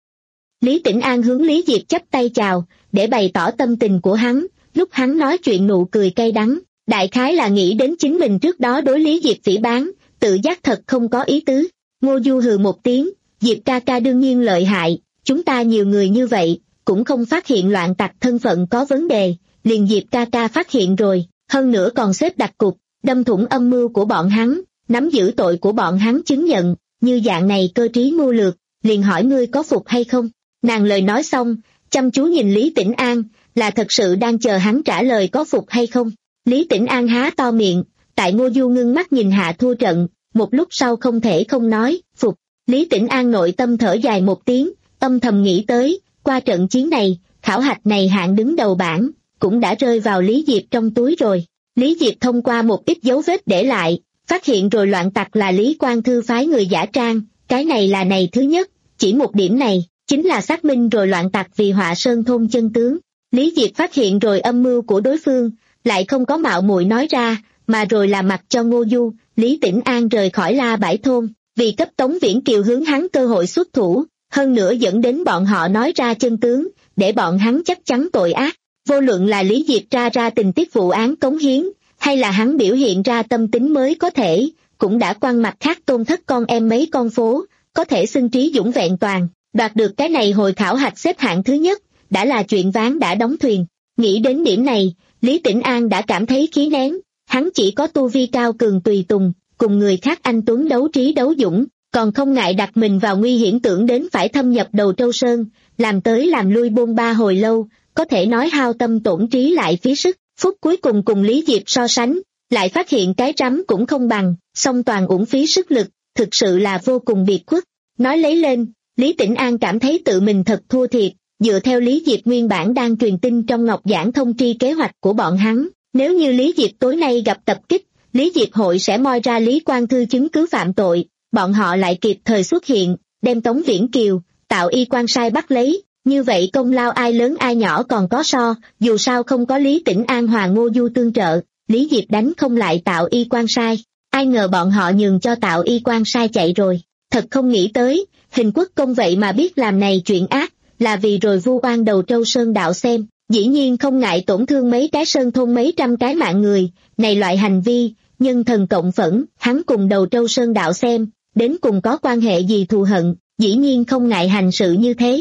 Lý Tĩnh An hướng Lý Diệp chắp tay chào, để bày tỏ tâm tình của hắn, lúc hắn nói chuyện nụ cười cay đắng, đại khái là nghĩ đến chính mình trước đó đối Lý Diệp phỉ báng, tự giác thật không có ý tứ. Ngô Du hừ một tiếng, Diệp ca ca đương nhiên lợi hại, chúng ta nhiều người như vậy, cũng không phát hiện loạn tặc thân phận có vấn đề, liền Diệp ca ca phát hiện rồi, hơn nữa còn xếp đặt cục, đâm thủng âm mưu của bọn hắn, nắm giữ tội của bọn hắn chứng nhận, như dạng này cơ trí mưu lược, liền hỏi ngươi có phục hay không. Nàng lời nói xong, chăm chú nhìn Lý Tĩnh An, là thật sự đang chờ hắn trả lời có phục hay không. Lý Tĩnh An há to miệng, tại Ngô Du ngưng mắt nhìn hạ thua trận, một lúc sau không thể không nói, phục. Lý Tĩnh An nội tâm thở dài một tiếng, âm thầm nghĩ tới, qua trận chiến này, khảo hạch này hạng đứng đầu bảng, cũng đã rơi vào Lý Diệp trong túi rồi. Lý Diệp thông qua một ít dấu vết để lại, phát hiện rồi loạn tặc là Lý Quang Thư phái người giả trang, cái này là này thứ nhất, chỉ một điểm này, chính là xác minh rồi loạn tặc vì Họa Sơn thôn chân tướng. Lý Diệp phát hiện rồi âm mưu của đối phương, lại không có mạo muội nói ra, mà rồi là mặc cho Ngô Du, Lý Tĩnh An rời khỏi La Bãi thôn, vì cấp Tống Viễn Kiều hướng hắn cơ hội xuất thủ, hơn nữa dẫn đến bọn họ nói ra chân tướng, để bọn hắn chắc chắn tội ác. Vô luận là Lý Diệp tra ra tình tiết vụ án cống hiến, hay là hắn biểu hiện ra tâm tính mới có thể, cũng đã quăng mặt khác tôn thất con em mấy con phố, có thể xưng trí dũng vẹn toàn, đoạt được cái này hồi khảo hạch xếp hạng thứ nhất, đã là chuyện ván đã đóng thuyền. Nghĩ đến điểm này, Lý Tĩnh An đã cảm thấy khí nén, hắn chỉ có tu vi cao cường tùy tùng, cùng người khác anh tuấn đấu trí đấu dũng, còn không ngại đặt mình vào nguy hiểm tưởng đến phải thâm nhập Đầu Trâu Sơn, làm tới làm lui bôn ba hồi lâu, có thể nói hao tâm tổn trí lại phí sức. Phút cuối cùng cùng Lý Diệp so sánh, lại phát hiện cái rắm cũng không bằng, song toàn uổng phí sức lực, thực sự là vô cùng biệt khuất. Nói lấy lên, Lý Tĩnh An cảm thấy tự mình thật thua thiệt, dựa theo Lý Diệp nguyên bản đang truyền tin trong Ngọc Giảng thông tri kế hoạch của bọn hắn, nếu như Lý Diệp tối nay gặp tập kích, Lý Diệp hội sẽ moi ra Lý Quang Thư chứng cứ phạm tội, bọn họ lại kịp thời xuất hiện, đem Tống Viễn Kiều, Tạo Y quan sai bắt lấy. Như vậy công lao ai lớn ai nhỏ còn có so, dù sao không có Lý Tĩnh An hòa Ngô Du tương trợ, Lý Diệp đánh không lại Tạo Y quan sai, ai ngờ bọn họ nhường cho Tạo Y quan sai chạy rồi, thật không nghĩ tới, Hình Quốc công vậy mà biết làm này chuyện ác, là vì rồi vu oan Đầu Trâu Sơn đạo xem, dĩ nhiên không ngại tổn thương mấy cái sơn thôn mấy trăm cái mạng người, này loại hành vi, nhân thần cộng phẫn, hắn cùng Đầu Trâu Sơn đạo xem, đến cùng có quan hệ gì thù hận, dĩ nhiên không ngại hành sự như thế.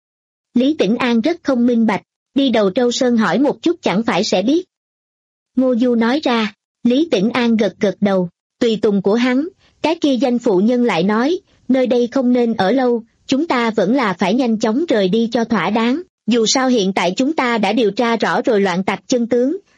Lý Tĩnh An rất không minh bạch, đi Đầu Trâu Sơn hỏi một chút chẳng phải sẽ biết. Ngô Du nói ra, Lý Tĩnh An gật gật đầu, tùy tùng của hắn, cái kia danh phụ nhân lại nói, nơi đây không nên ở lâu, chúng ta vẫn là phải nhanh chóng rời đi cho thỏa đáng, dù sao hiện tại chúng ta đã điều tra rõ rồi loạn tặc chân tướng,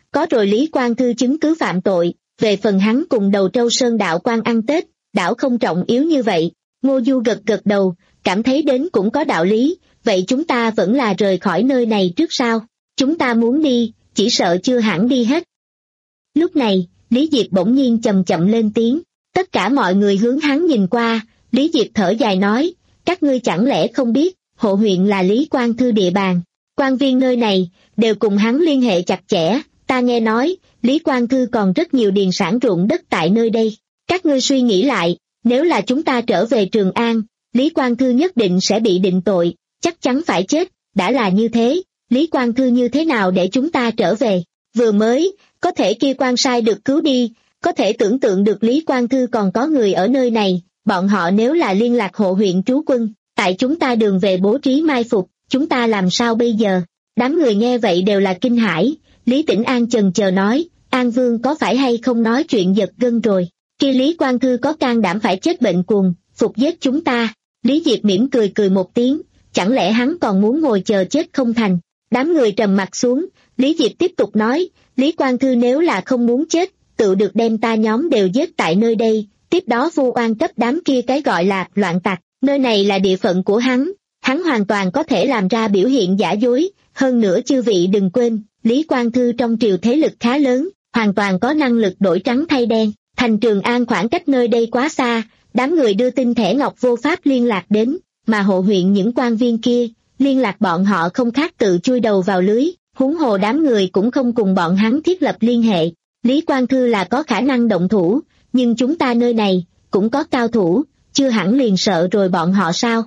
có rồi Lý Quang Thư chứng cứ phạm tội, về phần hắn cùng Đầu Trâu Sơn đạo quan ăn Tết, đảo không trọng yếu như vậy. Ngô Du gật gật đầu, cảm thấy đến cũng có đạo lý, vậy chúng ta vẫn là rời khỏi nơi này trước sao? Chúng ta muốn đi, chỉ sợ chưa hẳn đi hết. Lúc này, Lý Diệp bỗng nhiên chậm chậm lên tiếng, tất cả mọi người hướng hắn nhìn qua, Lý Diệp thở dài nói, các ngươi chẳng lẽ không biết, Hộ huyện là Lý Quang Thư địa bàn, quan viên nơi này, đều cùng hắn liên hệ chặt chẽ, ta nghe nói, Lý Quang Thư còn rất nhiều điền sản ruộng đất tại nơi đây, các ngươi suy nghĩ lại, nếu là chúng ta trở về Trường An, Lý Quang Thư nhất định sẽ bị định tội, chắc chắn phải chết, đã là như thế, Lý Quang Thư như thế nào để chúng ta trở về, vừa mới, có thể kia quan sai được cứu đi, có thể tưởng tượng được Lý Quang Thư còn có người ở nơi này, bọn họ nếu là liên lạc hộ huyện trú quân, tại chúng ta đường về bố trí mai phục, chúng ta làm sao bây giờ? Đám người nghe vậy đều là kinh hãi, Lý Tĩnh An chần chờ nói, An Vương có phải hay không nói chuyện giật gân rồi, kia Lý Quang Thư có can đảm phải chết bệnh cuồng, phục giết chúng ta, Lý Diệp mỉm cười cười một tiếng, chẳng lẽ hắn còn muốn ngồi chờ chết không thành, đám người trầm mặt xuống, Lý Diệp tiếp tục nói, Lý Quang Thư nếu là không muốn chết, tự được đem ta nhóm đều giết tại nơi đây, tiếp đó vu oan cấp đám kia cái gọi là loạn tặc, nơi này là địa phận của hắn, hắn hoàn toàn có thể làm ra biểu hiện giả dối, hơn nữa chư vị đừng quên, Lý Quang Thư trong triều thế lực khá lớn, hoàn toàn có năng lực đổi trắng thay đen, thành Trường An khoảng cách nơi đây quá xa, đám người đưa tin thẻ ngọc vô pháp liên lạc đến, mà hộ huyện những quan viên kia, liên lạc bọn họ không khác tự chui đầu vào lưới, huống hồ đám người cũng không cùng bọn hắn thiết lập liên hệ, Lý Quang Thư là có khả năng động thủ, nhưng chúng ta nơi này, cũng có cao thủ, chưa hẳn liền sợ rồi bọn họ sao?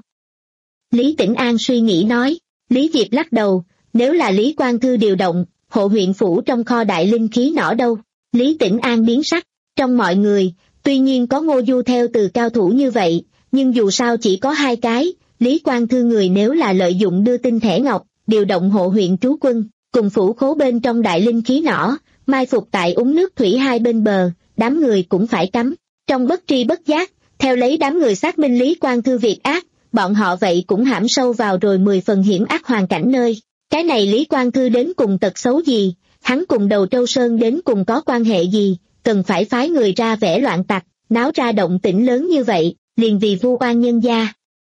Lý Tĩnh An suy nghĩ nói, Lý Diệp lắc đầu, nếu là Lý Quang Thư điều động, hộ huyện phủ trong kho đại linh khí nỏ đâu? Lý Tĩnh An biến sắc, trong mọi người, tuy nhiên có Ngô Du theo từ cao thủ như vậy, nhưng dù sao chỉ có hai cái, Lý Quang Thư người nếu là lợi dụng đưa tin thẻ ngọc, điều động hộ huyện trú quân, cùng phủ khố bên trong đại linh khí nỏ, mai phục tại úng nước thủy hai bên bờ, đám người cũng phải cấm. Trong bất tri bất giác, theo lấy đám người xác minh Lý Quang Thư việc ác, bọn họ vậy cũng hãm sâu vào rồi mười phần hiểm ác hoàn cảnh nơi. Cái này Lý Quang Thư đến cùng tật xấu gì, hắn cùng Đầu Trâu Sơn đến cùng có quan hệ gì, cần phải phái người ra vẽ loạn tặc, náo ra động tĩnh lớn như vậy, liền vì vu oan nhân gia.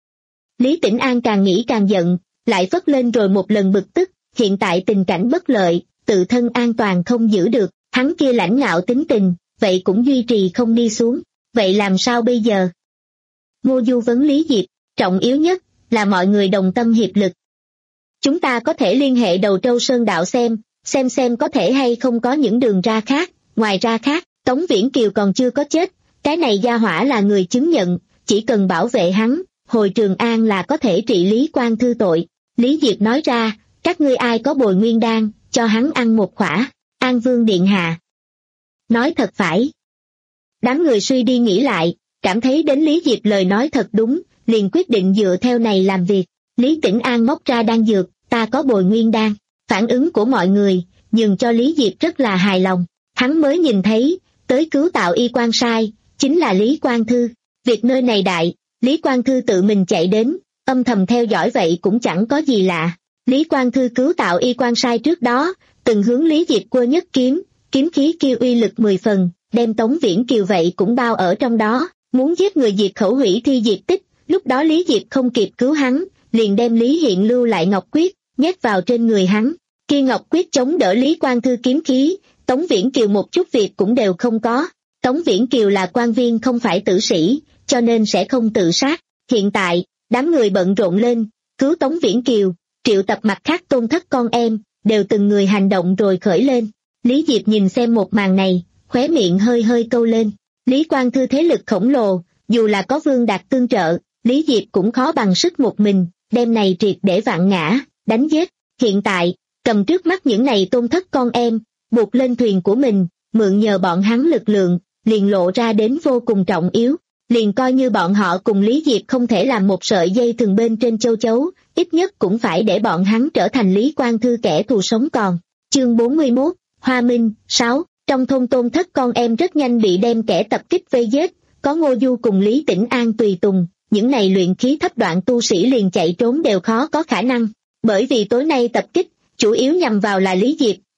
Lý Tĩnh An càng nghĩ càng giận, lại phất lên rồi một lần bực tức, hiện tại tình cảnh bất lợi, tự thân an toàn không giữ được, hắn kia lãnh ngạo tính tình, vậy cũng duy trì không đi xuống, vậy làm sao bây giờ? Ngô Du vấn Lý Diệp, trọng yếu nhất là mọi người đồng tâm hiệp lực. Chúng ta có thể liên hệ Đầu Trâu Sơn đạo xem, xem xem có thể hay không có những đường ra khác, ngoài ra khác, Tống Viễn Kiều còn chưa có chết, cái này gia hỏa là người chứng nhận, chỉ cần bảo vệ hắn, hồi Trường An là có thể trị Lý Quang Thư tội. Lý Diệp nói ra, các ngươi ai có bồi nguyên đan, cho hắn ăn một khỏa, An Vương điện hạ. Nói thật phải. Đám người suy đi nghĩ lại, cảm thấy đến Lý Diệp lời nói thật đúng, liền quyết định dựa theo này làm việc. Lý Tĩnh An móc ra đan dược, ta có bồi nguyên đan. Phản ứng của mọi người, nhường cho Lý Diệp rất là hài lòng. Hắn mới nhìn thấy, tới cứu tạo y quan sai, chính là Lý Quang Thư. Việc nơi này đại, Lý Quang Thư tự mình chạy đến, âm thầm theo dõi vậy cũng chẳng có gì lạ. Lý Quang Thư cứu tạo y quan sai trước đó, từng hướng Lý Diệp quơ nhất kiếm, kiếm khí kêu uy lực mười phần, đem Tống Viễn Kiều vậy cũng bao ở trong đó, muốn giết người diệt khẩu hủy thi diệt tích. Lúc đó Lý Diệp không kịp cứu hắn, liền đem Lý Hiện lưu lại ngọc quyết, nhét vào trên người hắn. Kia ngọc quyết chống đỡ Lý Quang Thư kiếm khí, Tống Viễn Kiều một chút việc cũng đều không có. Tống Viễn Kiều là quan viên không phải tử sĩ, cho nên sẽ không tự sát. Hiện tại, đám người bận rộn lên, cứu Tống Viễn Kiều, triệu tập mặt khác tôn thất con em, đều từng người hành động rồi khởi lên. Lý Diệp nhìn xem một màn này, khóe miệng hơi hơi câu lên. Lý Quang Thư thế lực khổng lồ, dù là có Vương Đạt tương trợ, Lý Diệp cũng khó bằng sức một mình, đem này triệt để vạn ngã, đánh giết. Hiện tại, cầm trước mắt những này tôn thất con em, buộc lên thuyền của mình, mượn nhờ bọn hắn lực lượng, liền lộ ra đến vô cùng trọng yếu. Liền coi như bọn họ cùng Lý Diệp không thể làm một sợi dây thừng bên trên châu chấu, ít nhất cũng phải để bọn hắn trở thành Lý Quang Thư kẻ thù sống còn. Chương bốn mươi mốt, Hoa Minh, sáu. Trong thôn tôn thất con em rất nhanh bị đem kẻ tập kích vây giết, có Ngô Du cùng Lý Tĩnh An tùy tùng, những này luyện khí thấp đoạn tu sĩ liền chạy trốn đều khó có khả năng, bởi vì tối nay tập kích, chủ yếu nhằm vào là Lý Diệp,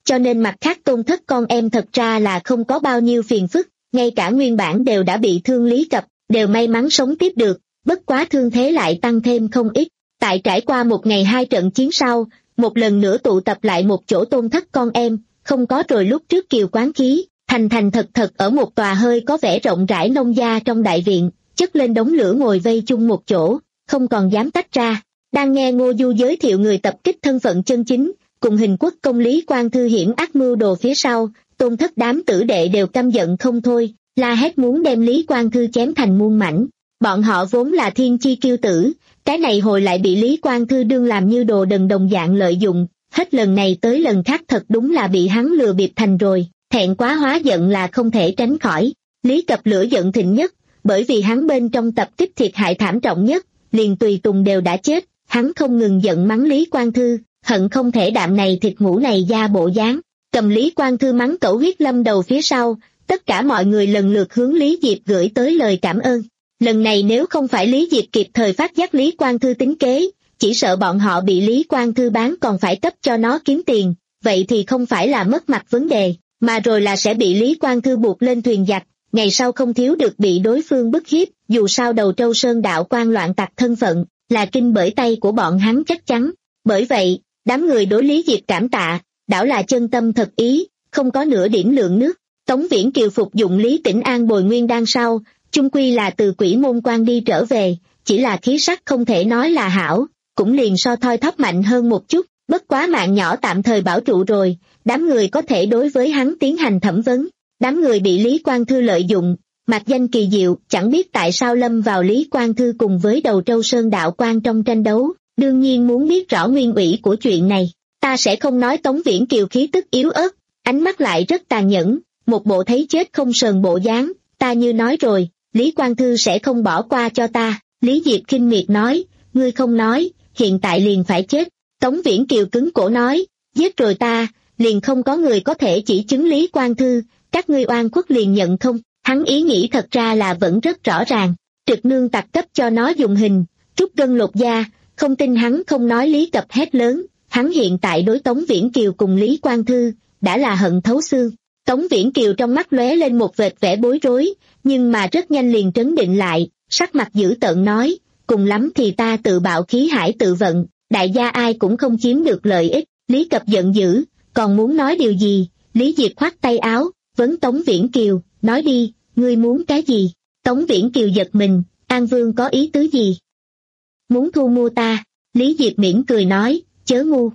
cho nên mặt khác tôn thất con em thật ra là không có bao nhiêu phiền phức, ngay cả nguyên bản đều đã bị thương Lý Cập, đều may mắn sống tiếp được, bất quá thương thế lại tăng thêm không ít. Tại trải qua một ngày hai trận chiến sau, một lần nữa tụ tập lại một chỗ tôn thất con em, không có rồi lúc trước kiều quán khí, thành thành thật thật ở một tòa hơi có vẻ rộng rãi nông gia trong đại viện, chất lên đống lửa ngồi vây chung một chỗ, không còn dám tách ra. Đang nghe Ngô Du giới thiệu người tập kích thân phận chân chính, cùng hình quốc công Lý Quang Thư hiểm ác mưu đồ phía sau, tôn thất đám tử đệ đều căm giận không thôi, la hét muốn đem Lý Quang Thư chém thành muôn mảnh. Bọn họ vốn là thiên chi kiêu tử, cái này hồi lại bị Lý Quang Thư đương làm như đồ đần đồng dạng lợi dụng, hết lần này tới lần khác thật đúng là bị hắn lừa bịp thành rồi, thẹn quá hóa giận là không thể tránh khỏi. Lý Cập lửa giận thịnh nhất, bởi vì hắn bên trong tập kích thiệt hại thảm trọng nhất, liền tùy tùng đều đã chết, hắn không ngừng giận mắng Lý Quang Thư, hận không thể đạm này thịt ngủ này ra bộ dáng, cầm Lý Quang Thư mắng cẩu huyết lâm đầu phía sau, tất cả mọi người lần lượt hướng Lý Diệp gửi tới lời cảm ơn. Lần này nếu không phải Lý Diệp kịp thời phát giác Lý Quang Thư tính kế, chỉ sợ bọn họ bị Lý Quang Thư bán còn phải cấp cho nó kiếm tiền, vậy thì không phải là mất mặt vấn đề, mà rồi là sẽ bị Lý Quang Thư buộc lên thuyền giặc, ngày sau không thiếu được bị đối phương bức hiếp, dù sao đầu Trâu Sơn đạo quan loạn tặc thân phận, là kinh bởi tay của bọn hắn chắc chắn. Bởi vậy, đám người đối Lý Diệp cảm tạ, đảo là chân tâm thật ý, không có nửa điểm lượng nước. Tống Viễn Kiều phục dụng Lý Tĩnh An bồi nguyên đan sau, chung quy là từ Quỷ Môn Quan đi trở về, chỉ là khí sắc không thể nói là hảo, cũng liền so thoi thóp mạnh hơn một chút, bất quá mạng nhỏ tạm thời bảo trụ rồi, đám người có thể đối với hắn tiến hành thẩm vấn. Đám người bị Lý Quang Thư lợi dụng, mặc danh kỳ diệu, chẳng biết tại sao lâm vào Lý Quang Thư cùng với đầu Trâu Sơn đạo quan trong tranh đấu, đương nhiên muốn biết rõ nguyên ủy của chuyện này. Ta sẽ không nói. Tống Viễn Kiều khí tức yếu ớt, ánh mắt lại rất tàn nhẫn, một bộ thấy chết không sờn bộ dáng. Ta như nói rồi, Lý Quang Thư sẽ không bỏ qua cho ta. Lý Diệp khinh miệt nói, ngươi không nói, hiện tại liền phải chết. Tống Viễn Kiều cứng cổ nói, giết rồi ta, liền không có người có thể chỉ chứng Lý Quang Thư, các ngươi oan khuất liền nhận không. Hắn ý nghĩ thật ra là vẫn rất rõ ràng, trực nương tặc cấp cho nó dùng hình, trút gân lột da, không tin hắn không nói. Lý Cập hét lớn, hắn hiện tại đối Tống Viễn Kiều cùng Lý Quang Thư, đã là hận thấu xương. Tống Viễn Kiều trong mắt lóe lên một vệt vẻ bối rối, nhưng mà rất nhanh liền trấn định lại, sắc mặt dữ tợn nói, cùng lắm thì ta tự bạo khí hải tự vận, đại gia ai cũng không chiếm được lợi ích. Lý Cập giận dữ, còn muốn nói điều gì? Lý Diệp khoát tay áo, vấn Tống Viễn Kiều, nói đi, ngươi muốn cái gì? Tống Viễn Kiều giật mình, An Vương có ý tứ gì? Muốn thu mua ta? Lý Diệp mỉm cười nói, chớ ngu.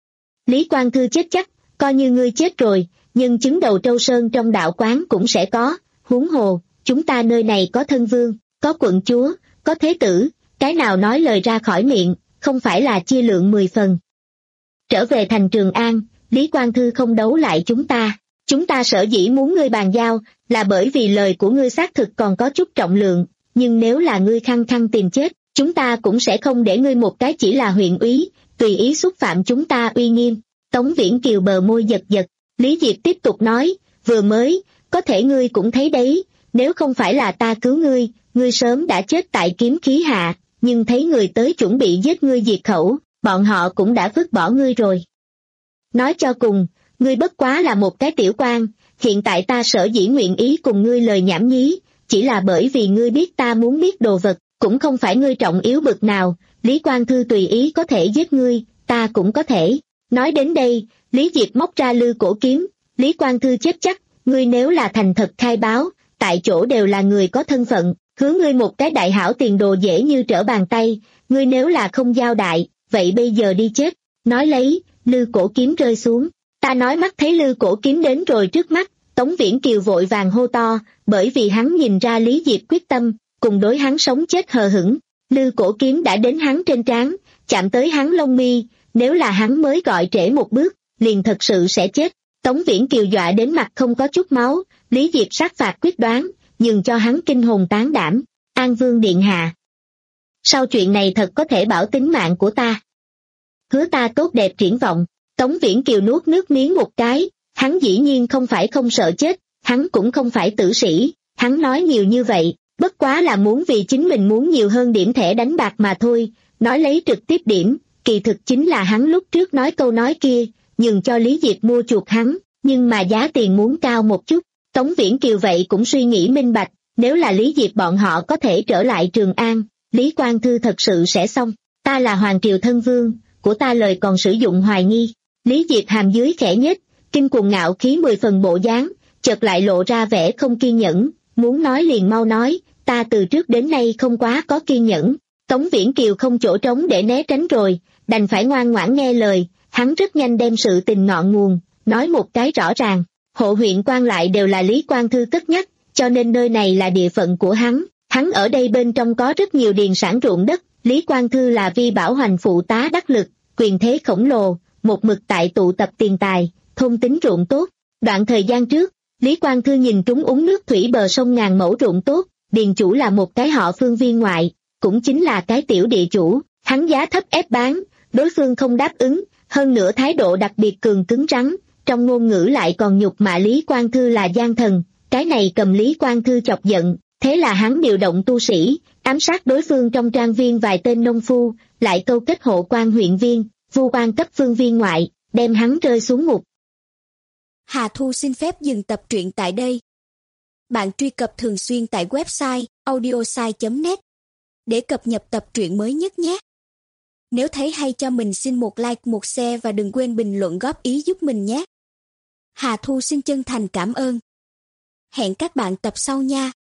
Lý Quang Thư chết chắc, coi như ngươi chết rồi, nhưng chứng đầu Trâu Sơn trong đạo quán cũng sẽ có, huống hồ, chúng ta nơi này có thân vương, có quận chúa, có thế tử, cái nào nói lời ra khỏi miệng, không phải là chia lượng mười phần. Trở về thành Trường An, Lý Quang Thư không đấu lại chúng ta. Chúng ta sở dĩ muốn ngươi bàn giao, là bởi vì lời của ngươi xác thực còn có chút trọng lượng, nhưng nếu là ngươi khăng khăng tìm chết, chúng ta cũng sẽ không để ngươi một cái chỉ là huyện úy, tùy ý xúc phạm chúng ta uy nghiêm. Tống Viễn Kiều bờ môi giật giật, Lý Diệp tiếp tục nói, vừa mới, có thể ngươi cũng thấy đấy, nếu không phải là ta cứu ngươi, ngươi sớm đã chết tại kiếm khí hạ, nhưng thấy người tới chuẩn bị giết ngươi diệt khẩu, bọn họ cũng đã vứt bỏ ngươi rồi. Nói cho cùng, ngươi bất quá là một cái tiểu quan, hiện tại ta sở dĩ nguyện ý cùng ngươi lời nhảm nhí, chỉ là bởi vì ngươi biết ta muốn biết đồ vật, cũng không phải ngươi trọng yếu bực nào. Lý Quang Thư tùy ý có thể giết ngươi, ta cũng có thể. Nói đến đây, Lý Diệp móc ra lư cổ kiếm, Lý Quang Thư chết chắc, ngươi nếu là thành thật khai báo, tại chỗ đều là người có thân phận, hứa ngươi một cái đại hảo tiền đồ dễ như trở bàn tay, ngươi nếu là không giao đại, vậy bây giờ đi chết. Nói lấy, lư cổ kiếm rơi xuống. Ta nói mắt thấy lư cổ kiếm đến rồi trước mắt, Tống Viễn Kiều vội vàng hô to, bởi vì hắn nhìn ra Lý Diệp quyết tâm, cùng đối hắn sống chết hờ hững. Lư cổ kiếm đã đến hắn trên trán, chạm tới hắn lông mi, nếu là hắn mới gọi trễ một bước, liền thật sự sẽ chết. Tống Viễn Kiều dọa đến mặt không có chút máu, Lý Diệp sát phạt quyết đoán, nhường cho hắn kinh hồn tán đảm. An Vương điện hạ, sau chuyện này thật có thể bảo tính mạng của ta. Hứa ta tốt đẹp triển vọng. Tống Viễn Kiều nuốt nước miếng một cái, hắn dĩ nhiên không phải không sợ chết, hắn cũng không phải tử sĩ, hắn nói nhiều như vậy, bất quá là muốn vì chính mình muốn nhiều hơn điểm thẻ đánh bạc mà thôi, nói lấy trực tiếp điểm, kỳ thực chính là hắn lúc trước nói câu nói kia, nhường cho Lý Diệp mua chuộc hắn, nhưng mà giá tiền muốn cao một chút. Tống Viễn Kiều vậy cũng suy nghĩ minh bạch, nếu là Lý Diệp bọn họ có thể trở lại Trường An, Lý Quang Thư thật sự sẽ xong. Ta là Hoàng Triều thân vương, của ta lời còn sử dụng hoài nghi. Lý Diệp hàm dưới khẽ nhếch, kinh cuồng ngạo khí mười phần bộ dáng, chợt lại lộ ra vẻ không kiên nhẫn, muốn nói liền mau nói, ta từ trước đến nay không quá có kiên nhẫn. Tống Viễn Kiều không chỗ trống để né tránh rồi, đành phải ngoan ngoãn nghe lời, hắn rất nhanh đem sự tình ngọn nguồn, nói một cái rõ ràng. Hộ huyện quan lại đều là Lý Quang Thư cất nhắc, cho nên nơi này là địa phận của hắn, hắn ở đây bên trong có rất nhiều điền sản ruộng đất, Lý Quang Thư là Vi Bảo Hoành phụ tá đắc lực, quyền thế khổng lồ, một mực tại tụ tập tiền tài, thôn tính ruộng tốt. Đoạn thời gian trước, Lý Quang Thư nhìn trúng uống nước thủy bờ sông ngàn mẫu ruộng tốt, điền chủ là một cái họ Phương viên ngoại, cũng chính là cái tiểu địa chủ, hắn giá thấp ép bán, đối phương không đáp ứng, hơn nữa thái độ đặc biệt cường cứng rắn, trong ngôn ngữ lại còn nhục mạ Lý Quang Thư là gian thần, cái này cầm Lý Quang Thư chọc giận, thế là hắn điều động tu sĩ, ám sát đối phương trong trang viên vài tên nông phu, lại câu kết hộ quan huyện viên, vu oan cấp phương viên ngoại, đem hắn rơi xuống ngục. Hà Thu xin phép dừng tập truyện tại đây. Bạn truy cập thường xuyên tại website audiosai chấm net để cập nhật tập truyện mới nhất nhé. Nếu thấy hay cho mình xin một like, một share và đừng quên bình luận góp ý giúp mình nhé. Hà Thu xin chân thành cảm ơn. Hẹn các bạn tập sau nha.